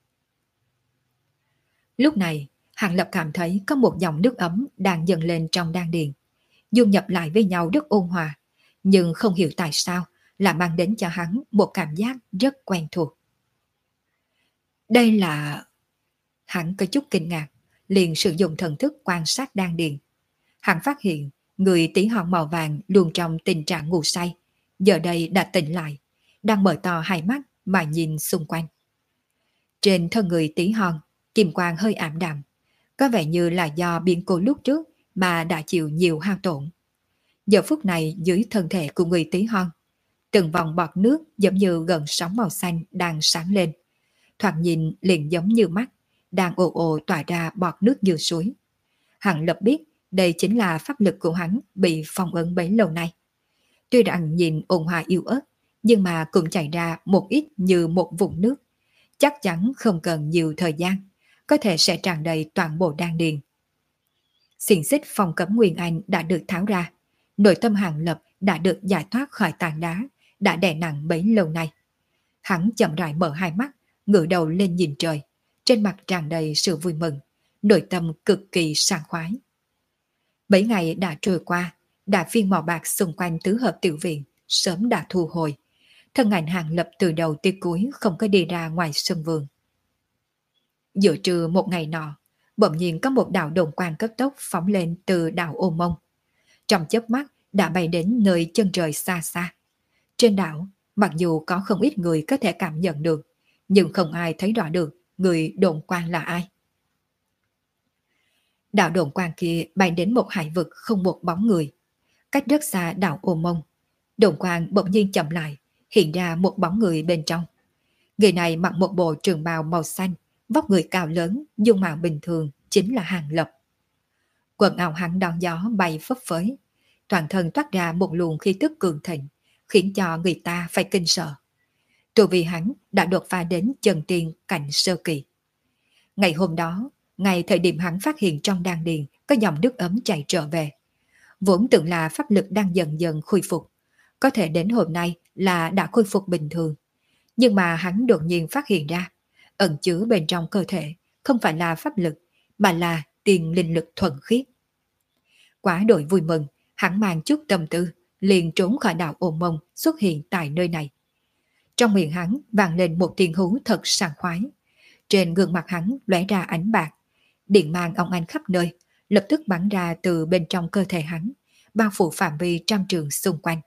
Lúc này, Hàng Lập cảm thấy có một dòng nước ấm đang dần lên trong đan điền, dung nhập lại với nhau rất ôn hòa, nhưng không hiểu tại sao lại mang đến cho hắn một cảm giác rất quen thuộc. Đây là... Hắn có chút kinh ngạc, liền sử dụng thần thức quan sát đan điền. Hắn phát hiện người tí hon màu vàng luôn trong tình trạng ngủ say, giờ đây đã tỉnh lại, đang mở to hai mắt mà nhìn xung quanh. Trên thân người tí hon, kim quang hơi ảm đạm, có vẻ như là do biến cố lúc trước mà đã chịu nhiều hao tổn. Giờ phút này dưới thân thể của người tí hon, từng vòng bọt nước giống như gần sóng màu xanh đang sáng lên, thoạt nhìn liền giống như mắt đang ồ ồ tỏa ra bọt nước như suối. Hắn lập biết đây chính là pháp lực của hắn bị phong ấn bấy lâu nay. Tuy rằng nhìn ôn hòa yếu ớt, nhưng mà cũng chảy ra một ít như một vũng nước. Chắc chắn không cần nhiều thời gian, có thể sẽ tràn đầy toàn bộ đan điền. Xiềng xích phong cấm Nguyên Anh đã được tháo ra, nội tâm Hàng Lập đã được giải thoát khỏi tảng đá, đã đè nặng bấy lâu nay. Hắn chậm rãi mở hai mắt, ngửa đầu lên nhìn trời, trên mặt tràn đầy sự vui mừng, nội tâm cực kỳ sảng khoái. Mấy ngày đã trôi qua, đại viên mỏ bạc xung quanh tứ hợp tiểu viện sớm đã thu hồi. Thân ảnh Hàng Lập từ đầu tới cuối không có đi ra ngoài sân vườn. Giữa trưa một ngày nọ, bỗng nhiên có một đạo đồn quang cấp tốc phóng lên từ đảo Ô Mông. Trong chớp mắt đã bay đến nơi chân trời xa xa. Trên đảo, mặc dù có không ít người có thể cảm nhận được, nhưng không ai thấy rõ được người đồn quang là ai. Đạo đồn quang kia bay đến một hải vực không một bóng người. Cách rất xa đảo Ô Mông, đồn quang bỗng nhiên chậm lại, hiện ra một bóng người bên trong. Người này mặc một bộ trường bào màu xanh, vóc người cao lớn, dung mạo bình thường, chính là Hàng Lập. Quần áo hắn đón gió bay phấp phới, toàn thân toát ra một luồng khí tức cường thịnh, khiến cho người ta phải kinh sợ. Tu vi hắn đã đột phá đến chân tiên cảnh sơ kỳ. Ngày hôm đó, ngày thời điểm hắn phát hiện trong đan điền có dòng nước ấm chảy trở về, vốn tưởng là pháp lực đang dần dần khôi phục, có thể đến hôm nay là đã khôi phục bình thường. Nhưng mà hắn đột nhiên phát hiện ra, ẩn chứa bên trong cơ thể không phải là pháp lực, mà là tiền linh lực thuần khiết. Quá đội vui mừng, hắn mang chút tâm tư, liền trốn khỏi đảo Ô Mông xuất hiện tại nơi này. Trong miệng hắn vang lên một tiếng hú thật sảng khoái. Trên gương mặt hắn lóe ra ánh bạc, điện mang ong ánh khắp nơi, lập tức bắn ra từ bên trong cơ thể hắn, bao phủ phạm vi trăm trường xung quanh.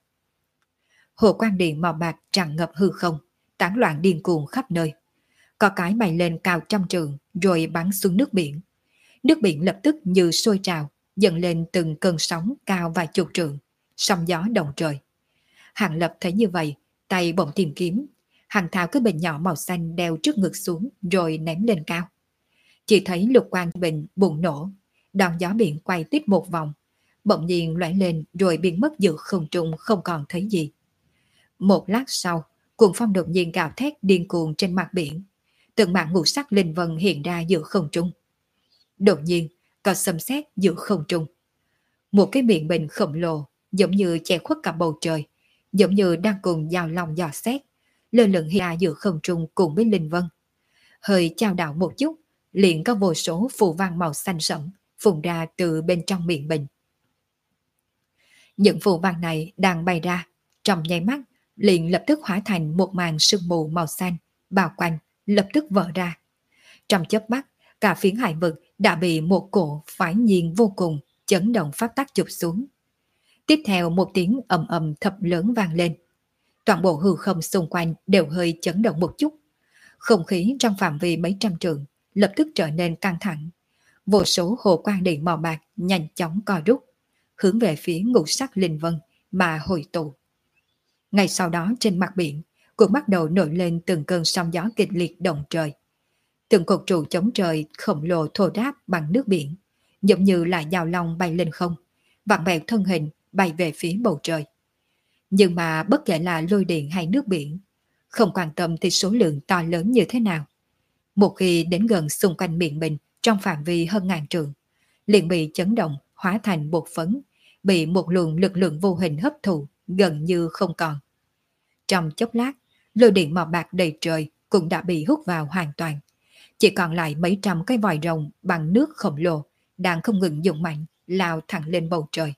Hồ quang điện màu bạc tràn ngập hư không, tán loạn điên cuồng khắp nơi. Có cái bay lên cao trăm trường rồi bắn xuống nước biển. Nước biển lập tức như sôi trào, dần lên từng cơn sóng cao vài chục trượng, sóng gió động trời. Hàng Lập thấy như vậy, tay bỗng tìm kiếm, hàng tháo cái bình nhỏ màu xanh đeo trước ngực xuống rồi ném lên cao. Chỉ thấy lục quang bình bùng nổ, đòn gió biển quay tít một vòng, bỗng nhiên lóe lên rồi biến mất giữa không trung không còn thấy gì. Một lát sau, cuồng phong đột nhiên gào thét điên cuồng trên mặt biển, từng mảng ngũ sắc linh vân hiện ra giữa không trung. Đột nhiên, có sấm sét giữa không trung. Một cái miệng bình khổng lồ, giống như che khuất cả bầu trời, giống như đang cùng giao lòng dò xét, lơ lửng hiện ra giữa không trung cùng với linh vân. Hơi chao đảo một chút, liền có vô số phù văn màu xanh sẫm phun ra từ bên trong miệng bình. Những phù văn này đang bay ra, trong nháy mắt liền lập tức hóa thành một màn sương mù màu xanh bao quanh, lập tức vỡ ra. Trong chớp mắt, cả phiến hải vực đã bị một cổ phái nhiên vô cùng chấn động phát tác chụp xuống. Tiếp theo một tiếng ầm ầm thật lớn vang lên. Toàn bộ hư không xung quanh đều hơi chấn động một chút. Không khí trong phạm vi mấy trăm trượng lập tức trở nên căng thẳng. Vô số hồ quang điện màu bạc nhanh chóng co rút, hướng về phía ngũ sắc linh vân mà hồi tụ. Ngay sau đó trên mặt biển cũng bắt đầu nổi lên từng cơn sóng gió kịch liệt động trời. Từng cột trụ chống trời khổng lồ thô ráp bằng nước biển, giống như là dao long bay lên không, vặn vẹo thân hình bay về phía bầu trời. Nhưng mà bất kể là lôi điện hay nước biển, không quan tâm thì số lượng to lớn như thế nào, một khi đến gần xung quanh miệng mình trong phạm vi hơn ngàn trượng, liền bị chấn động hóa thành bột phấn, bị một luồng lực lượng vô hình hấp thụ gần như không còn. Trong chốc lát, lôi điện màu bạc đầy trời cũng đã bị hút vào hoàn toàn. Chỉ còn lại mấy trăm cái vòi rồng bằng nước khổng lồ đang không ngừng dùng mạnh lao thẳng lên bầu trời.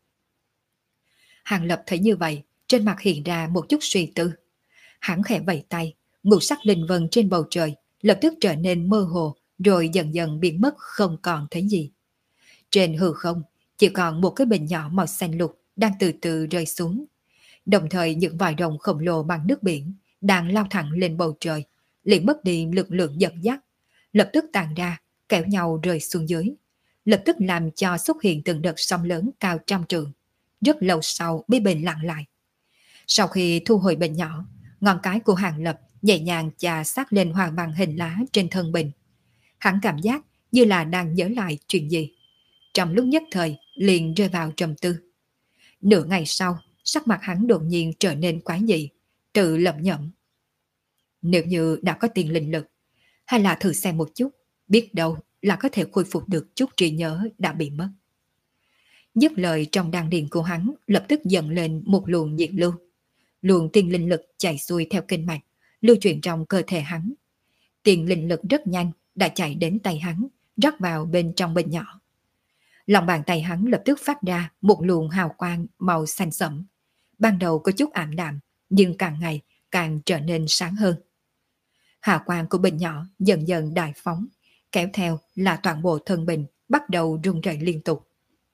Hàng Lập thấy như vậy, trên mặt hiện ra một chút suy tư. Hắn khẽ vẫy tay, ngũ sắc linh vân trên bầu trời lập tức trở nên mơ hồ, rồi dần dần biến mất không còn thấy gì. Trên hư không, chỉ còn một cái bình nhỏ màu xanh lục đang từ từ rơi xuống. Đồng thời những vòi rồng khổng lồ bằng nước biển đang lao thẳng lên bầu trời, liền mất đi lực lượng dẫn dắt, lập tức tàn ra, kéo nhau rơi xuống dưới, lập tức làm cho xuất hiện từng đợt sóng lớn cao trăm trượng. Rất lâu sau mới bình lặng lại. Sau khi thu hồi bình nhỏ, ngón cái của Hàng Lập nhẹ nhàng chà sát lên hoa văn hình lá trên thân bình. Hắn cảm giác như là đang nhớ lại chuyện gì. Trong lúc nhất thời liền rơi vào trầm tư. Nửa ngày sau, sắc mặt hắn đột nhiên trở nên quái dị, tự lẩm nhẩm. Nếu như đã có tiền linh lực, hay là thử xem một chút, biết đâu là có thể khôi phục được chút trí nhớ đã bị mất. Dứt lời, trong đan điền của hắn lập tức dần lên một luồng nhiệt lưu. Luồng tiền linh lực chạy xuôi theo kinh mạch, lưu chuyển trong cơ thể hắn. Tiền linh lực rất nhanh đã chạy đến tay hắn, rót vào bên trong bình nhỏ. Lòng bàn tay hắn lập tức phát ra một luồng hào quang màu xanh sẫm. Ban đầu có chút ảm đạm, nhưng càng ngày càng trở nên sáng hơn. Hào quang của bình nhỏ dần dần đại phóng, kéo theo là toàn bộ thân bình bắt đầu rung rẩy liên tục.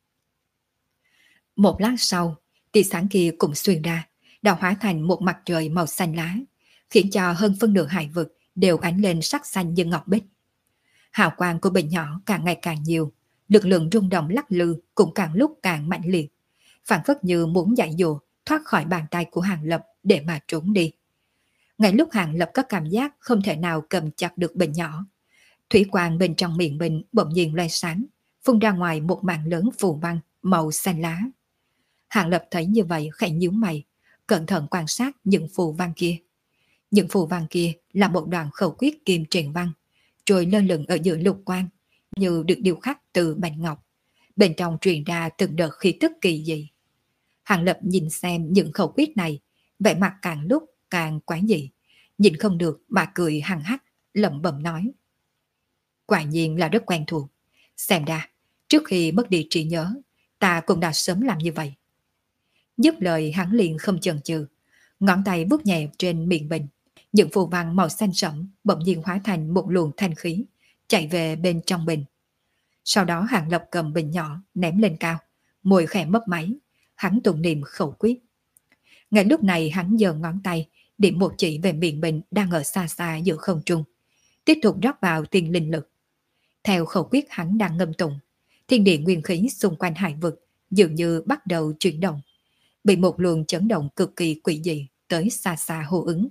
Một lát sau, tia sáng kia cũng xuyên ra, đã hóa thành một mặt trời màu xanh lá, khiến cho hơn phân nửa hải vực đều ánh lên sắc xanh như ngọc bích. Hào quang của bình nhỏ càng ngày càng nhiều, lực lượng rung động lắc lư cũng càng lúc càng mạnh liệt, phản phất như muốn dạy dỗ thoát khỏi bàn tay của Hàng Lập để mà trốn đi. Ngay lúc Hàng Lập có cảm giác không thể nào cầm chặt được bình nhỏ, thủy quang bên trong miệng bình bỗng nhiên loe sáng, phun ra ngoài một mảng lớn phù văn màu xanh lá. Hàng Lập thấy như vậy khẽ nhíu mày, cẩn thận quan sát những phù văn kia. Những phù văn kia là một đoạn khẩu quyết kim truyền văn, trôi lơ lửng ở giữa lục quang, như được điêu khắc từ bạch ngọc. Bên trong truyền ra từng đợt khí tức kỳ dị. Hàng Lập nhìn xem những khẩu quyết này, vẻ mặt càng lúc càng quái dị, nhìn không được mà cười hằng hắc, lẩm bẩm nói: quả nhiên là rất quen thuộc. Xem ra, trước khi mất đi trí nhớ, ta cũng đã sớm làm như vậy. Dứt lời hắn liền không chần chừ, ngón tay vuốt nhẹ trên miệng bình. Những phù văn màu xanh sẫm bỗng nhiên hóa thành một luồng thanh khí, chạy về bên trong bình. Sau đó Hàng Lập cầm bình nhỏ ném lên cao, môi khẽ mấp máy, hắn tụng niệm khẩu quyết. Ngay lúc này hắn giơ ngón tay điểm một chỉ về miệng bình đang ở xa xa giữa không trung, tiếp tục rót vào tiền linh lực. Theo khẩu quyết hắn đang ngâm tụng, thiên địa nguyên khí xung quanh hải vực dường như bắt đầu chuyển động, bị một luồng chấn động cực kỳ quỷ dị tới xa xa hô ứng.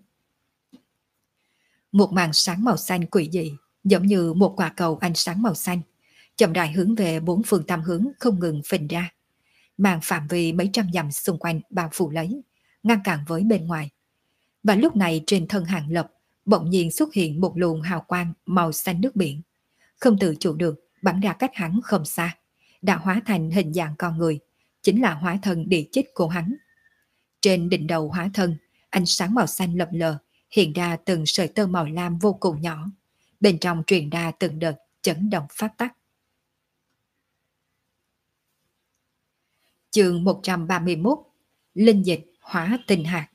Một màn sáng màu xanh quỷ dị, giống như một quả cầu ánh sáng màu xanh, chậm rãi hướng về bốn phương tám hướng không ngừng phình ra, mang phạm vi mấy trăm dặm xung quanh bao phủ lấy, ngăn cản với bên ngoài. Và lúc này trên thân Hàng Lập bỗng nhiên xuất hiện một luồng hào quang màu xanh nước biển, không tự chủ được bắn ra cách hắn không xa, đã hóa thành hình dạng con người, chính là hóa thân địa chích của hắn. Trên đỉnh đầu hóa thân, ánh sáng màu xanh lập lờ hiện ra từng sợi tơ màu lam vô cùng nhỏ, bên trong truyền ra từng đợt chấn động phát tắc. Chương một trăm ba mươi mốt. Linh dịch hóa tinh hạt.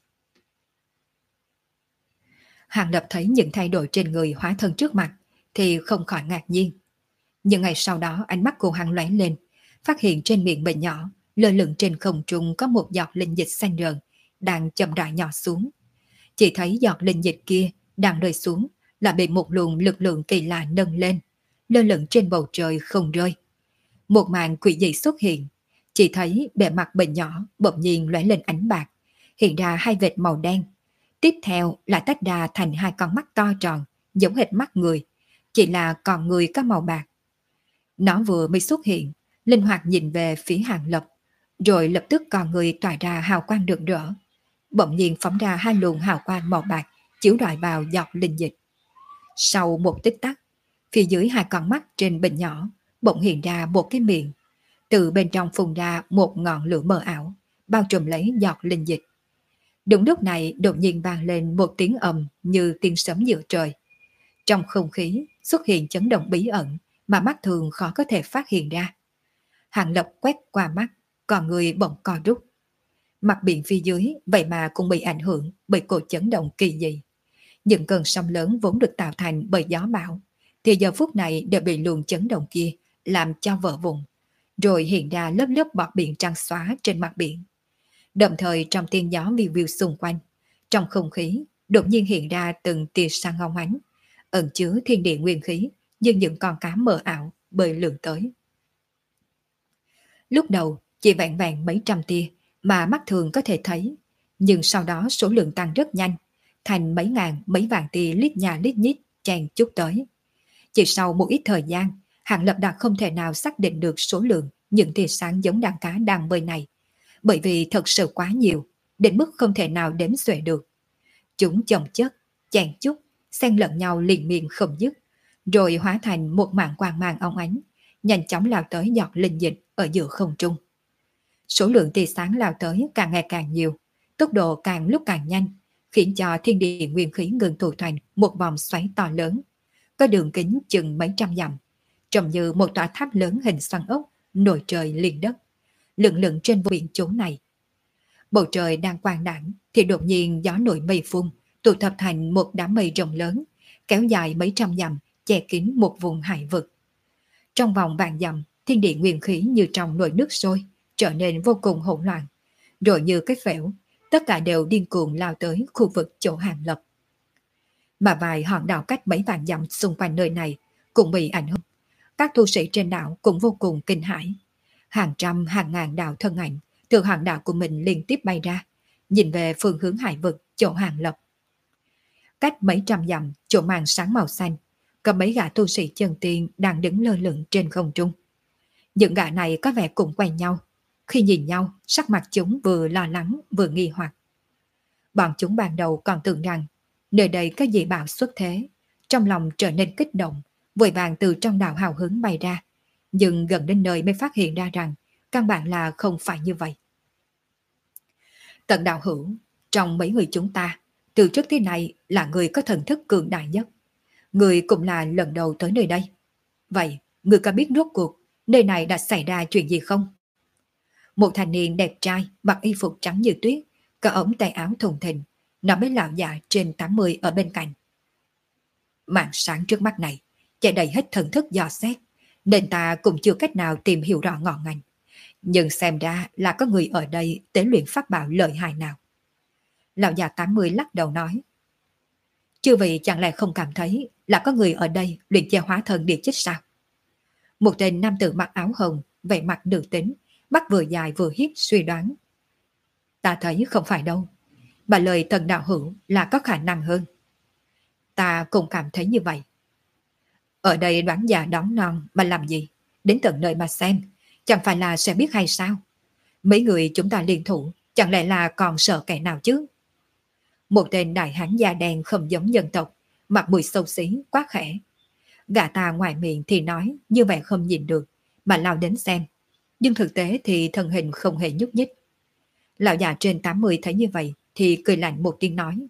Hàng Lập thấy những thay đổi trên người hóa thân trước mặt thì không khỏi ngạc nhiên. Nhưng ngày sau đó ánh mắt của hắn lóe lên, phát hiện trên miệng bình nhỏ lơ lửng trên không trung có một giọt linh dịch xanh rờn đang chậm rãi nhỏ xuống. Chỉ thấy giọt linh dịch kia đang rơi xuống là bị một luồng lực lượng kỳ lạ nâng lên, lơ lửng trên bầu trời không rơi. Một màn quỷ dị xuất hiện, chỉ thấy bề mặt bình nhỏ bỗng nhiên lóe lên ánh bạc, hiện ra hai vệt màu đen. Tiếp theo lại tách ra thành hai con mắt to tròn, giống hệt mắt người, chỉ là còn người có màu bạc. Nó vừa mới xuất hiện, linh hoạt nhìn về phía Hàng Lập, rồi lập tức con người tỏa ra hào quang rực rỡ. Bỗng nhiên phóng ra hai luồng hào quang màu bạc chiếu rọi vào giọt linh dịch. Sau một tích tắc, phía dưới hai con mắt trên bình nhỏ bỗng hiện ra một cái miệng, từ bên trong phun ra một ngọn lửa mờ ảo bao trùm lấy giọt linh dịch. Đúng lúc này đột nhiên vang lên một tiếng ầm như tiếng sấm giữa trời. Trong không khí xuất hiện chấn động bí ẩn mà mắt thường khó có thể phát hiện ra. Hàng Lập quét qua mắt, còn người bỗng co rút. Mặt biển phía dưới vậy mà cũng bị ảnh hưởng bởi cuộc chấn động kỳ dị. Những cơn sóng lớn vốn được tạo thành bởi gió bão, thì giờ phút này đều bị luồng chấn động kia làm cho vỡ vụn, rồi hiện ra lớp lớp bọt biển trắng xóa trên mặt biển. Đồng thời trong tiếng gió viu viu xung quanh, trong không khí đột nhiên hiện ra từng tia sáng óng ánh, ẩn chứa thiên địa nguyên khí như những con cá mờ ảo bơi lượn tới. Lúc đầu chỉ vẹn vẹn mấy trăm tia mà mắt thường có thể thấy, nhưng sau đó số lượng tăng rất nhanh, thành mấy ngàn mấy vạn tia lít nhà lít nhít chen chúc tới. Chỉ sau một ít thời gian, Hàng Lập đã không thể nào xác định được số lượng những tia sáng giống đàn cá đang bơi này, bởi vì thật sự quá nhiều, đến mức không thể nào đếm xuể được. Chúng chồng chất, chen chúc, xen lẫn nhau liền miên không dứt, rồi hóa thành một mảng quang mang óng ánh, nhanh chóng lao tới giọt linh dịch ở giữa không trung. Số lượng tia sáng lao tới càng ngày càng nhiều, tốc độ càng lúc càng nhanh, khiến cho thiên địa nguyên khí ngừng tụ thành một vòng xoáy to lớn, có đường kính chừng mấy trăm dặm, trông như một tòa tháp lớn hình xoắn ốc nổi trời liền đất, lững lững trên vùng biển chỗ này. Bầu trời đang quang đãng thì đột nhiên gió nổi mây phun, tụ tập thành một đám mây rộng lớn, kéo dài mấy trăm dặm, che kín một vùng hải vực. Trong vòng vạn dặm, thiên địa nguyên khí như trong nồi nước sôi, trở nên vô cùng hỗn loạn, rồi như cái phễu, tất cả đều điên cuồng lao tới khu vực chỗ Hàng Lập. Mà vài hòn đảo cách mấy vạn dặm xung quanh nơi này cũng bị ảnh hưởng. Các tu sĩ trên đảo cũng vô cùng kinh hãi. Hàng trăm hàng ngàn đạo thân ảnh từ hòn đảo của mình liên tiếp bay ra, nhìn về phương hướng hải vực chỗ Hàng Lập. Cách mấy trăm dặm, chỗ màn sáng màu xanh, có mấy gã tu sĩ chân tiên đang đứng lơ lửng trên không trung. Những gã này có vẻ cũng quen nhau. Khi nhìn nhau, sắc mặt chúng vừa lo lắng vừa nghi hoặc. Bọn chúng ban đầu còn tưởng rằng nơi đây có dị bảo xuất thế, trong lòng trở nên kích động, vội vàng từ trong đảo hào hứng bay ra, nhưng gần đến nơi mới phát hiện ra rằng căn bản là không phải như vậy. Tận đạo hữu, trong mấy người chúng ta, từ trước tới nay là người có thần thức cường đại nhất. Người cũng là lần đầu tới nơi đây. Vậy, người có biết rốt cuộc nơi này đã xảy ra chuyện gì không? Một thanh niên đẹp trai, mặc y phục trắng như tuyết, có ống tay áo thùng thình, nói với lão già trên tám mươi ở bên cạnh. Màn sáng trước mắt này, chạy đầy hết thần thức dò xét, nên ta cũng chưa cách nào tìm hiểu rõ ngọn ngành. Nhưng xem ra là có người ở đây tế luyện pháp bảo lợi hại nào. Lão già tám mươi lắc đầu nói. Chư vị chẳng lẽ không cảm thấy là có người ở đây luyện che hóa thần địa chích sao? Một tên nam tử mặc áo hồng, vẻ mặt nữ tính, mắt vừa dài vừa hiếp suy đoán. Ta thấy không phải đâu, mà lời thần đạo hữu là có khả năng hơn. Ta cũng cảm thấy như vậy. Ở đây đoán già đón non mà làm gì? Đến tận nơi mà xem, chẳng phải là sẽ biết hay sao? Mấy người chúng ta liên thủ, chẳng lẽ là còn sợ kẻ nào chứ? Một tên đại hán da đen không giống dân tộc, mặt mũi xấu xí, quá khẽ. Gã ta ngoài miệng thì nói như vậy không nhìn được, mà lao đến xem. Nhưng thực tế thì thân hình không hề nhúc nhích. Lão già trên tám mươi thấy như vậy thì cười lạnh một tiếng nói.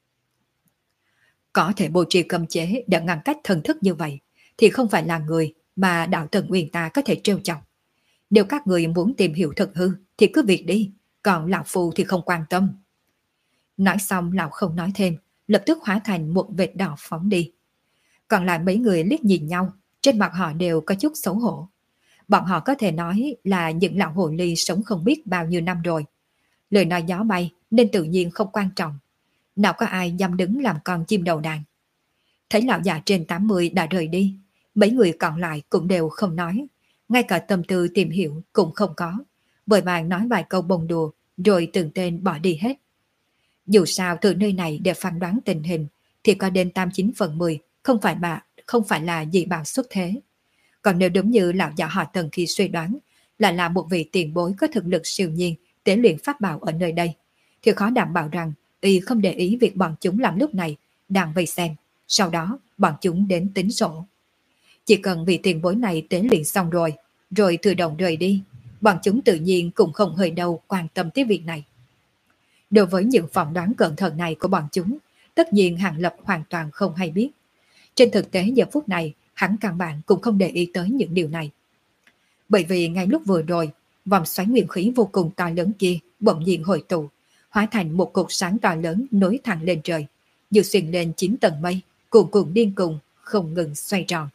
Có thể bố trì cấm chế để ngăn cách thần thức như vậy thì không phải là người mà đạo thần Nguyên ta có thể trêu chọc. Nếu các người muốn tìm hiểu thật hư thì cứ việc đi, còn lão phu thì không quan tâm. Nói xong lão không nói thêm, lập tức hóa thành một vệt đỏ phóng đi. Còn lại mấy người liếc nhìn nhau, trên mặt họ đều có chút xấu hổ. Bọn họ có thể nói là những lão hồ ly sống không biết bao nhiêu năm rồi. Lời nói gió bay nên tự nhiên không quan trọng. Nào có ai dám đứng làm con chim đầu đàn. Thấy lão già trên tám mươi đã rời đi, mấy người còn lại cũng đều không nói. Ngay cả tâm tư tìm hiểu cũng không có. Bởi vàng nói vài câu bông đùa rồi từng tên bỏ đi hết. Dù sao từ nơi này để phán đoán tình hình thì có đến tám chín phần mười không phải bà, không phải là dị bảo xuất thế. Còn nếu đúng như lão già họ Tần khi suy đoán là là một vị tiền bối có thực lực siêu nhiên tế luyện pháp bảo ở nơi đây, thì khó đảm bảo rằng y không để ý việc bọn chúng làm lúc này đang vây xem, sau đó bọn chúng đến tính sổ. Chỉ cần vị tiền bối này tế luyện xong rồi, rồi tự động rời đi, bọn chúng tự nhiên cũng không hơi đâu quan tâm tới việc này. Đối với những phỏng đoán cẩn thận này của bọn chúng, tất nhiên Hàng Lập hoàn toàn không hay biết. Trên thực tế giờ phút này, hắn căn bản cũng không để ý tới những điều này. Bởi vì ngay lúc vừa rồi, vòng xoáy nguyên khí vô cùng to lớn kia bỗng nhiên hội tụ, hóa thành một cột sáng to lớn nối thẳng lên trời, như xuyên lên chín tầng mây, cuồn cuộn điên cuồng, không ngừng xoay tròn.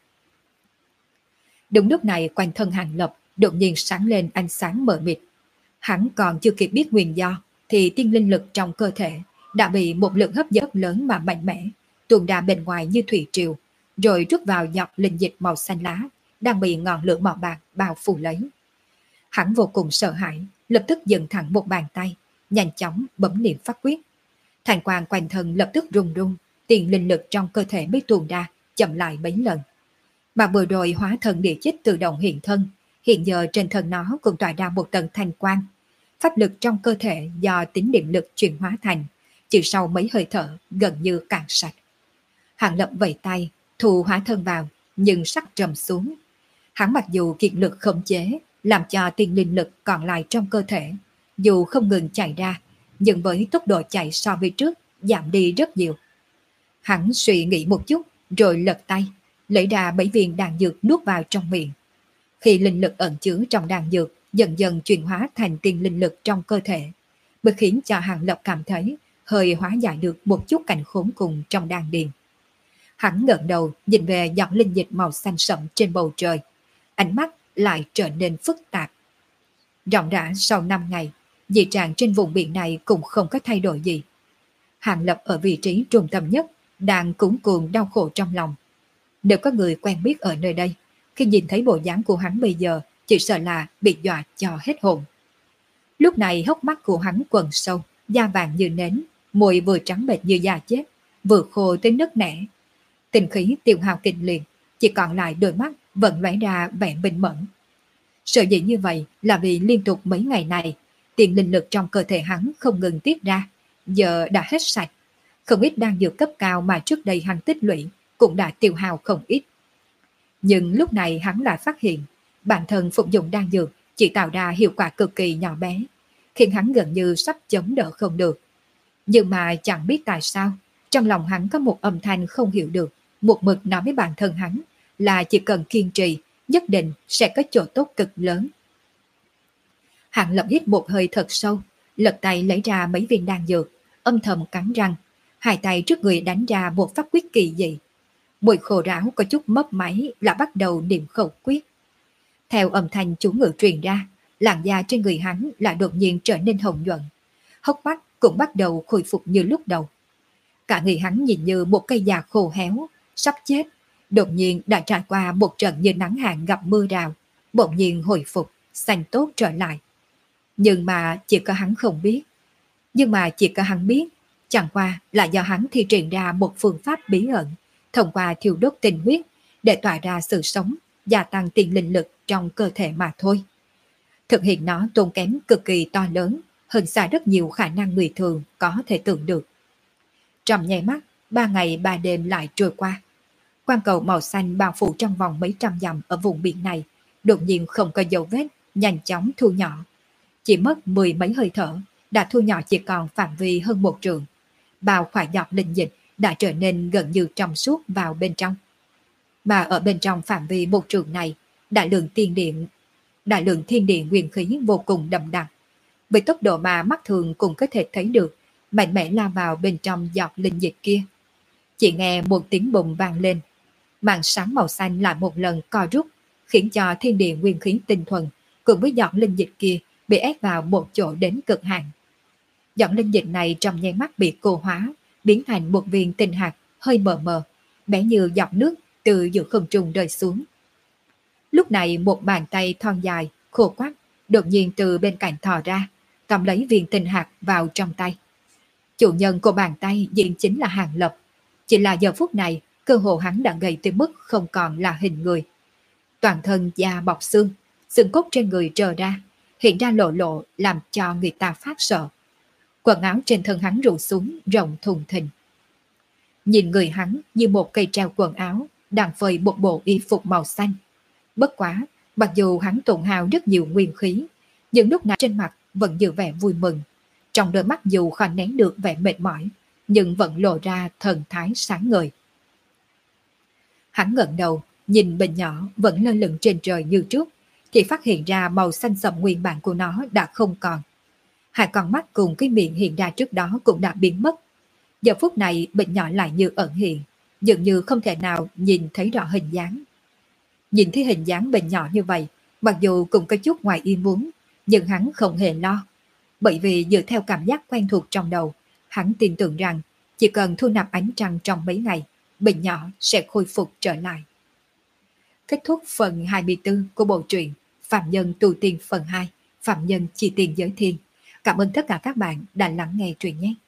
Đúng lúc này quanh thân Hàng Lập đột nhiên sáng lên ánh sáng mờ mịt. Hắn còn chưa kịp biết nguyên do, thì tiên linh lực trong cơ thể đã bị một lượng hấp dẫn lớn mà mạnh mẽ tuôn ra bên ngoài như thủy triều, rồi rút vào giọt linh dịch màu xanh lá đang bị ngọn lửa màu bạc bao phủ lấy. Hắn vô cùng sợ hãi, lập tức dừng thẳng một bàn tay, nhanh chóng bấm niệm pháp quyết. Thành quang quanh thân lập tức rung rung, tiền linh lực trong cơ thể mới tuôn ra, chậm lại mấy lần. Mà vừa rồi hóa thần địa chích tự động hiện thân, hiện giờ trên thân nó cũng tỏa ra một tầng thanh quang. Pháp lực trong cơ thể do tính điểm lực chuyển hóa thành, chỉ sau mấy hơi thở gần như cạn sạch. Hàng Lập vẫy tay, thu hóa thân vào, nhưng sắc trầm xuống. Hắn mặc dù kiệt lực khống chế, làm cho tiền linh lực còn lại trong cơ thể, dù không ngừng chạy ra, nhưng với tốc độ chạy so với trước giảm đi rất nhiều. Hắn suy nghĩ một chút, rồi lật tay, lấy ra bảy viên đan dược nuốt vào trong miệng. Khi linh lực ẩn chứa trong đan dược dần dần chuyển hóa thành tiền linh lực trong cơ thể, mới khiến cho Hàng Lập cảm thấy hơi hóa giải được một chút cảnh khốn cùng trong đan điền. Hắn ngẩng đầu nhìn về giọt linh dịch màu xanh sẫm trên bầu trời, ánh mắt lại trở nên phức tạp. Rộng rã sau năm ngày, dị trạng trên vùng biển này cũng không có thay đổi gì. Hàng Lập ở vị trí trung tâm nhất, đang cuống cuồng đau khổ trong lòng. Nếu có người quen biết ở nơi đây, khi nhìn thấy bộ dáng của hắn bây giờ, chỉ sợ là bị dọa cho hết hồn. Lúc này hốc mắt của hắn quầng sâu, da vàng như nến, môi vừa trắng bệch như da chết, vừa khô tới nứt nẻ. Tinh khí tiêu hao kinh liệt, chỉ còn lại đôi mắt vẫn lóe ra vẻ minh mẫn. Sợ dĩ như vậy là vì liên tục mấy ngày này, tiền linh lực trong cơ thể hắn không ngừng tiết ra, giờ đã hết sạch. Không ít đan dược cấp cao mà trước đây hắn tích lũy cũng đã tiêu hao không ít. Nhưng lúc này hắn lại phát hiện, bản thân phục dụng đan dược chỉ tạo ra hiệu quả cực kỳ nhỏ bé, khiến hắn gần như sắp chống đỡ không được. Nhưng mà chẳng biết tại sao, trong lòng hắn có một âm thanh không hiểu được, một mực nói với bản thân hắn là chỉ cần kiên trì, nhất định sẽ có chỗ tốt cực lớn. Hàng Lập hít một hơi thật sâu, lật tay lấy ra mấy viên đan dược, âm thầm cắn răng, hai tay trước người đánh ra một pháp quyết kỳ dị. Mùi khô ráo có chút mấp máy là bắt đầu niệm khẩu quyết. Theo âm thanh chú ngữ truyền ra, làn da trên người hắn lại đột nhiên trở nên hồng nhuận, hốc mắt cũng bắt đầu khôi phục như lúc đầu. Cả người hắn nhìn như một cây già khô héo, sắp chết, đột nhiên đã trải qua một trận như nắng hạn gặp mưa rào, bỗng nhiên hồi phục, xanh tốt trở lại. Nhưng mà chỉ có hắn không biết. Nhưng mà chỉ có hắn biết, chẳng qua là do hắn thi triển ra một phương pháp bí ẩn, thông qua thiêu đốt tinh huyết để tỏa ra sự sống, gia tăng tiền linh lực trong cơ thể mà thôi. Thực hiện nó tốn kém cực kỳ to lớn, hơn xa rất nhiều khả năng người thường có thể tưởng được. Trong nháy mắt, ba ngày ba đêm lại trôi qua. Quang cầu màu xanh bao phủ trong vòng mấy trăm dặm ở vùng biển này, đột nhiên không có dấu vết, nhanh chóng thu nhỏ. Chỉ mất mười mấy hơi thở, đã thu nhỏ chỉ còn phạm vi hơn một trượng. Bao khoải giọt linh dịch đã trở nên gần như trong suốt vào bên trong. Mà ở bên trong phạm vi một trượng này, đại lượng thiên điện, đại lượng thiên điện nguyên khí vô cùng đậm đặc. Với tốc độ mà mắt thường cũng có thể thấy được, mạnh mẽ lao vào bên trong giọt linh dịch kia. Chỉ nghe một tiếng bùng vang lên, màn sáng màu xanh lại một lần co rút, khiến cho thiên điện nguyên khí tinh thuần cùng với giọt linh dịch kia bị ép vào một chỗ đến cực hạn. Giọt linh dịch này trong nháy mắt bị cô hóa, biến thành một viên tinh hạt hơi mờ mờ, bé như giọt nước từ giữa không trung rơi xuống. Lúc này một bàn tay thon dài, khô quắt, đột nhiên từ bên cạnh thò ra, cầm lấy viên tinh hạt vào trong tay. Chủ nhân của bàn tay diện chính là Hàng Lập. Chỉ là giờ phút này, cơ hồ hắn đã gầy tới mức không còn là hình người. Toàn thân da bọc xương, xương cốt trên người trờ ra, hiện ra lộ lộ làm cho người ta phát sợ. Quần áo trên thân hắn rủ xuống rộng thùng thình. Nhìn người hắn như một cây treo quần áo, đang phơi một bộ y phục màu xanh. Bất quá, mặc dù hắn tổn hao rất nhiều nguyên khí, nhưng lúc này trên mặt vẫn giữ vẻ vui mừng. Trong đôi mắt dù khó nén được vẻ mệt mỏi, nhưng vẫn lộ ra thần thái sáng ngời. Hắn ngẩng đầu, nhìn bình nhỏ vẫn lơ lửng trên trời như trước, thì phát hiện ra màu xanh sậm nguyên bản của nó đã không còn. Hai con mắt cùng cái miệng hiện ra trước đó cũng đã biến mất. Giờ phút này bình nhỏ lại như ẩn hiện, dường như không thể nào nhìn thấy rõ hình dáng. Nhìn thấy hình dáng bình nhỏ như vậy, mặc dù cũng có chút ngoài ý muốn, nhưng hắn không hề lo. Bởi vì dựa theo cảm giác quen thuộc trong đầu, hắn tin tưởng rằng chỉ cần thu nạp ánh trăng trong mấy ngày, bình nhỏ sẽ khôi phục trở lại. Kết thúc phần hai mươi tư của bộ truyện Phạm Nhân Tu Tiên phần hai, Phạm Nhân Chi Tiền Giới Thiên. Cảm ơn tất cả các bạn đã lắng nghe truyện nhé.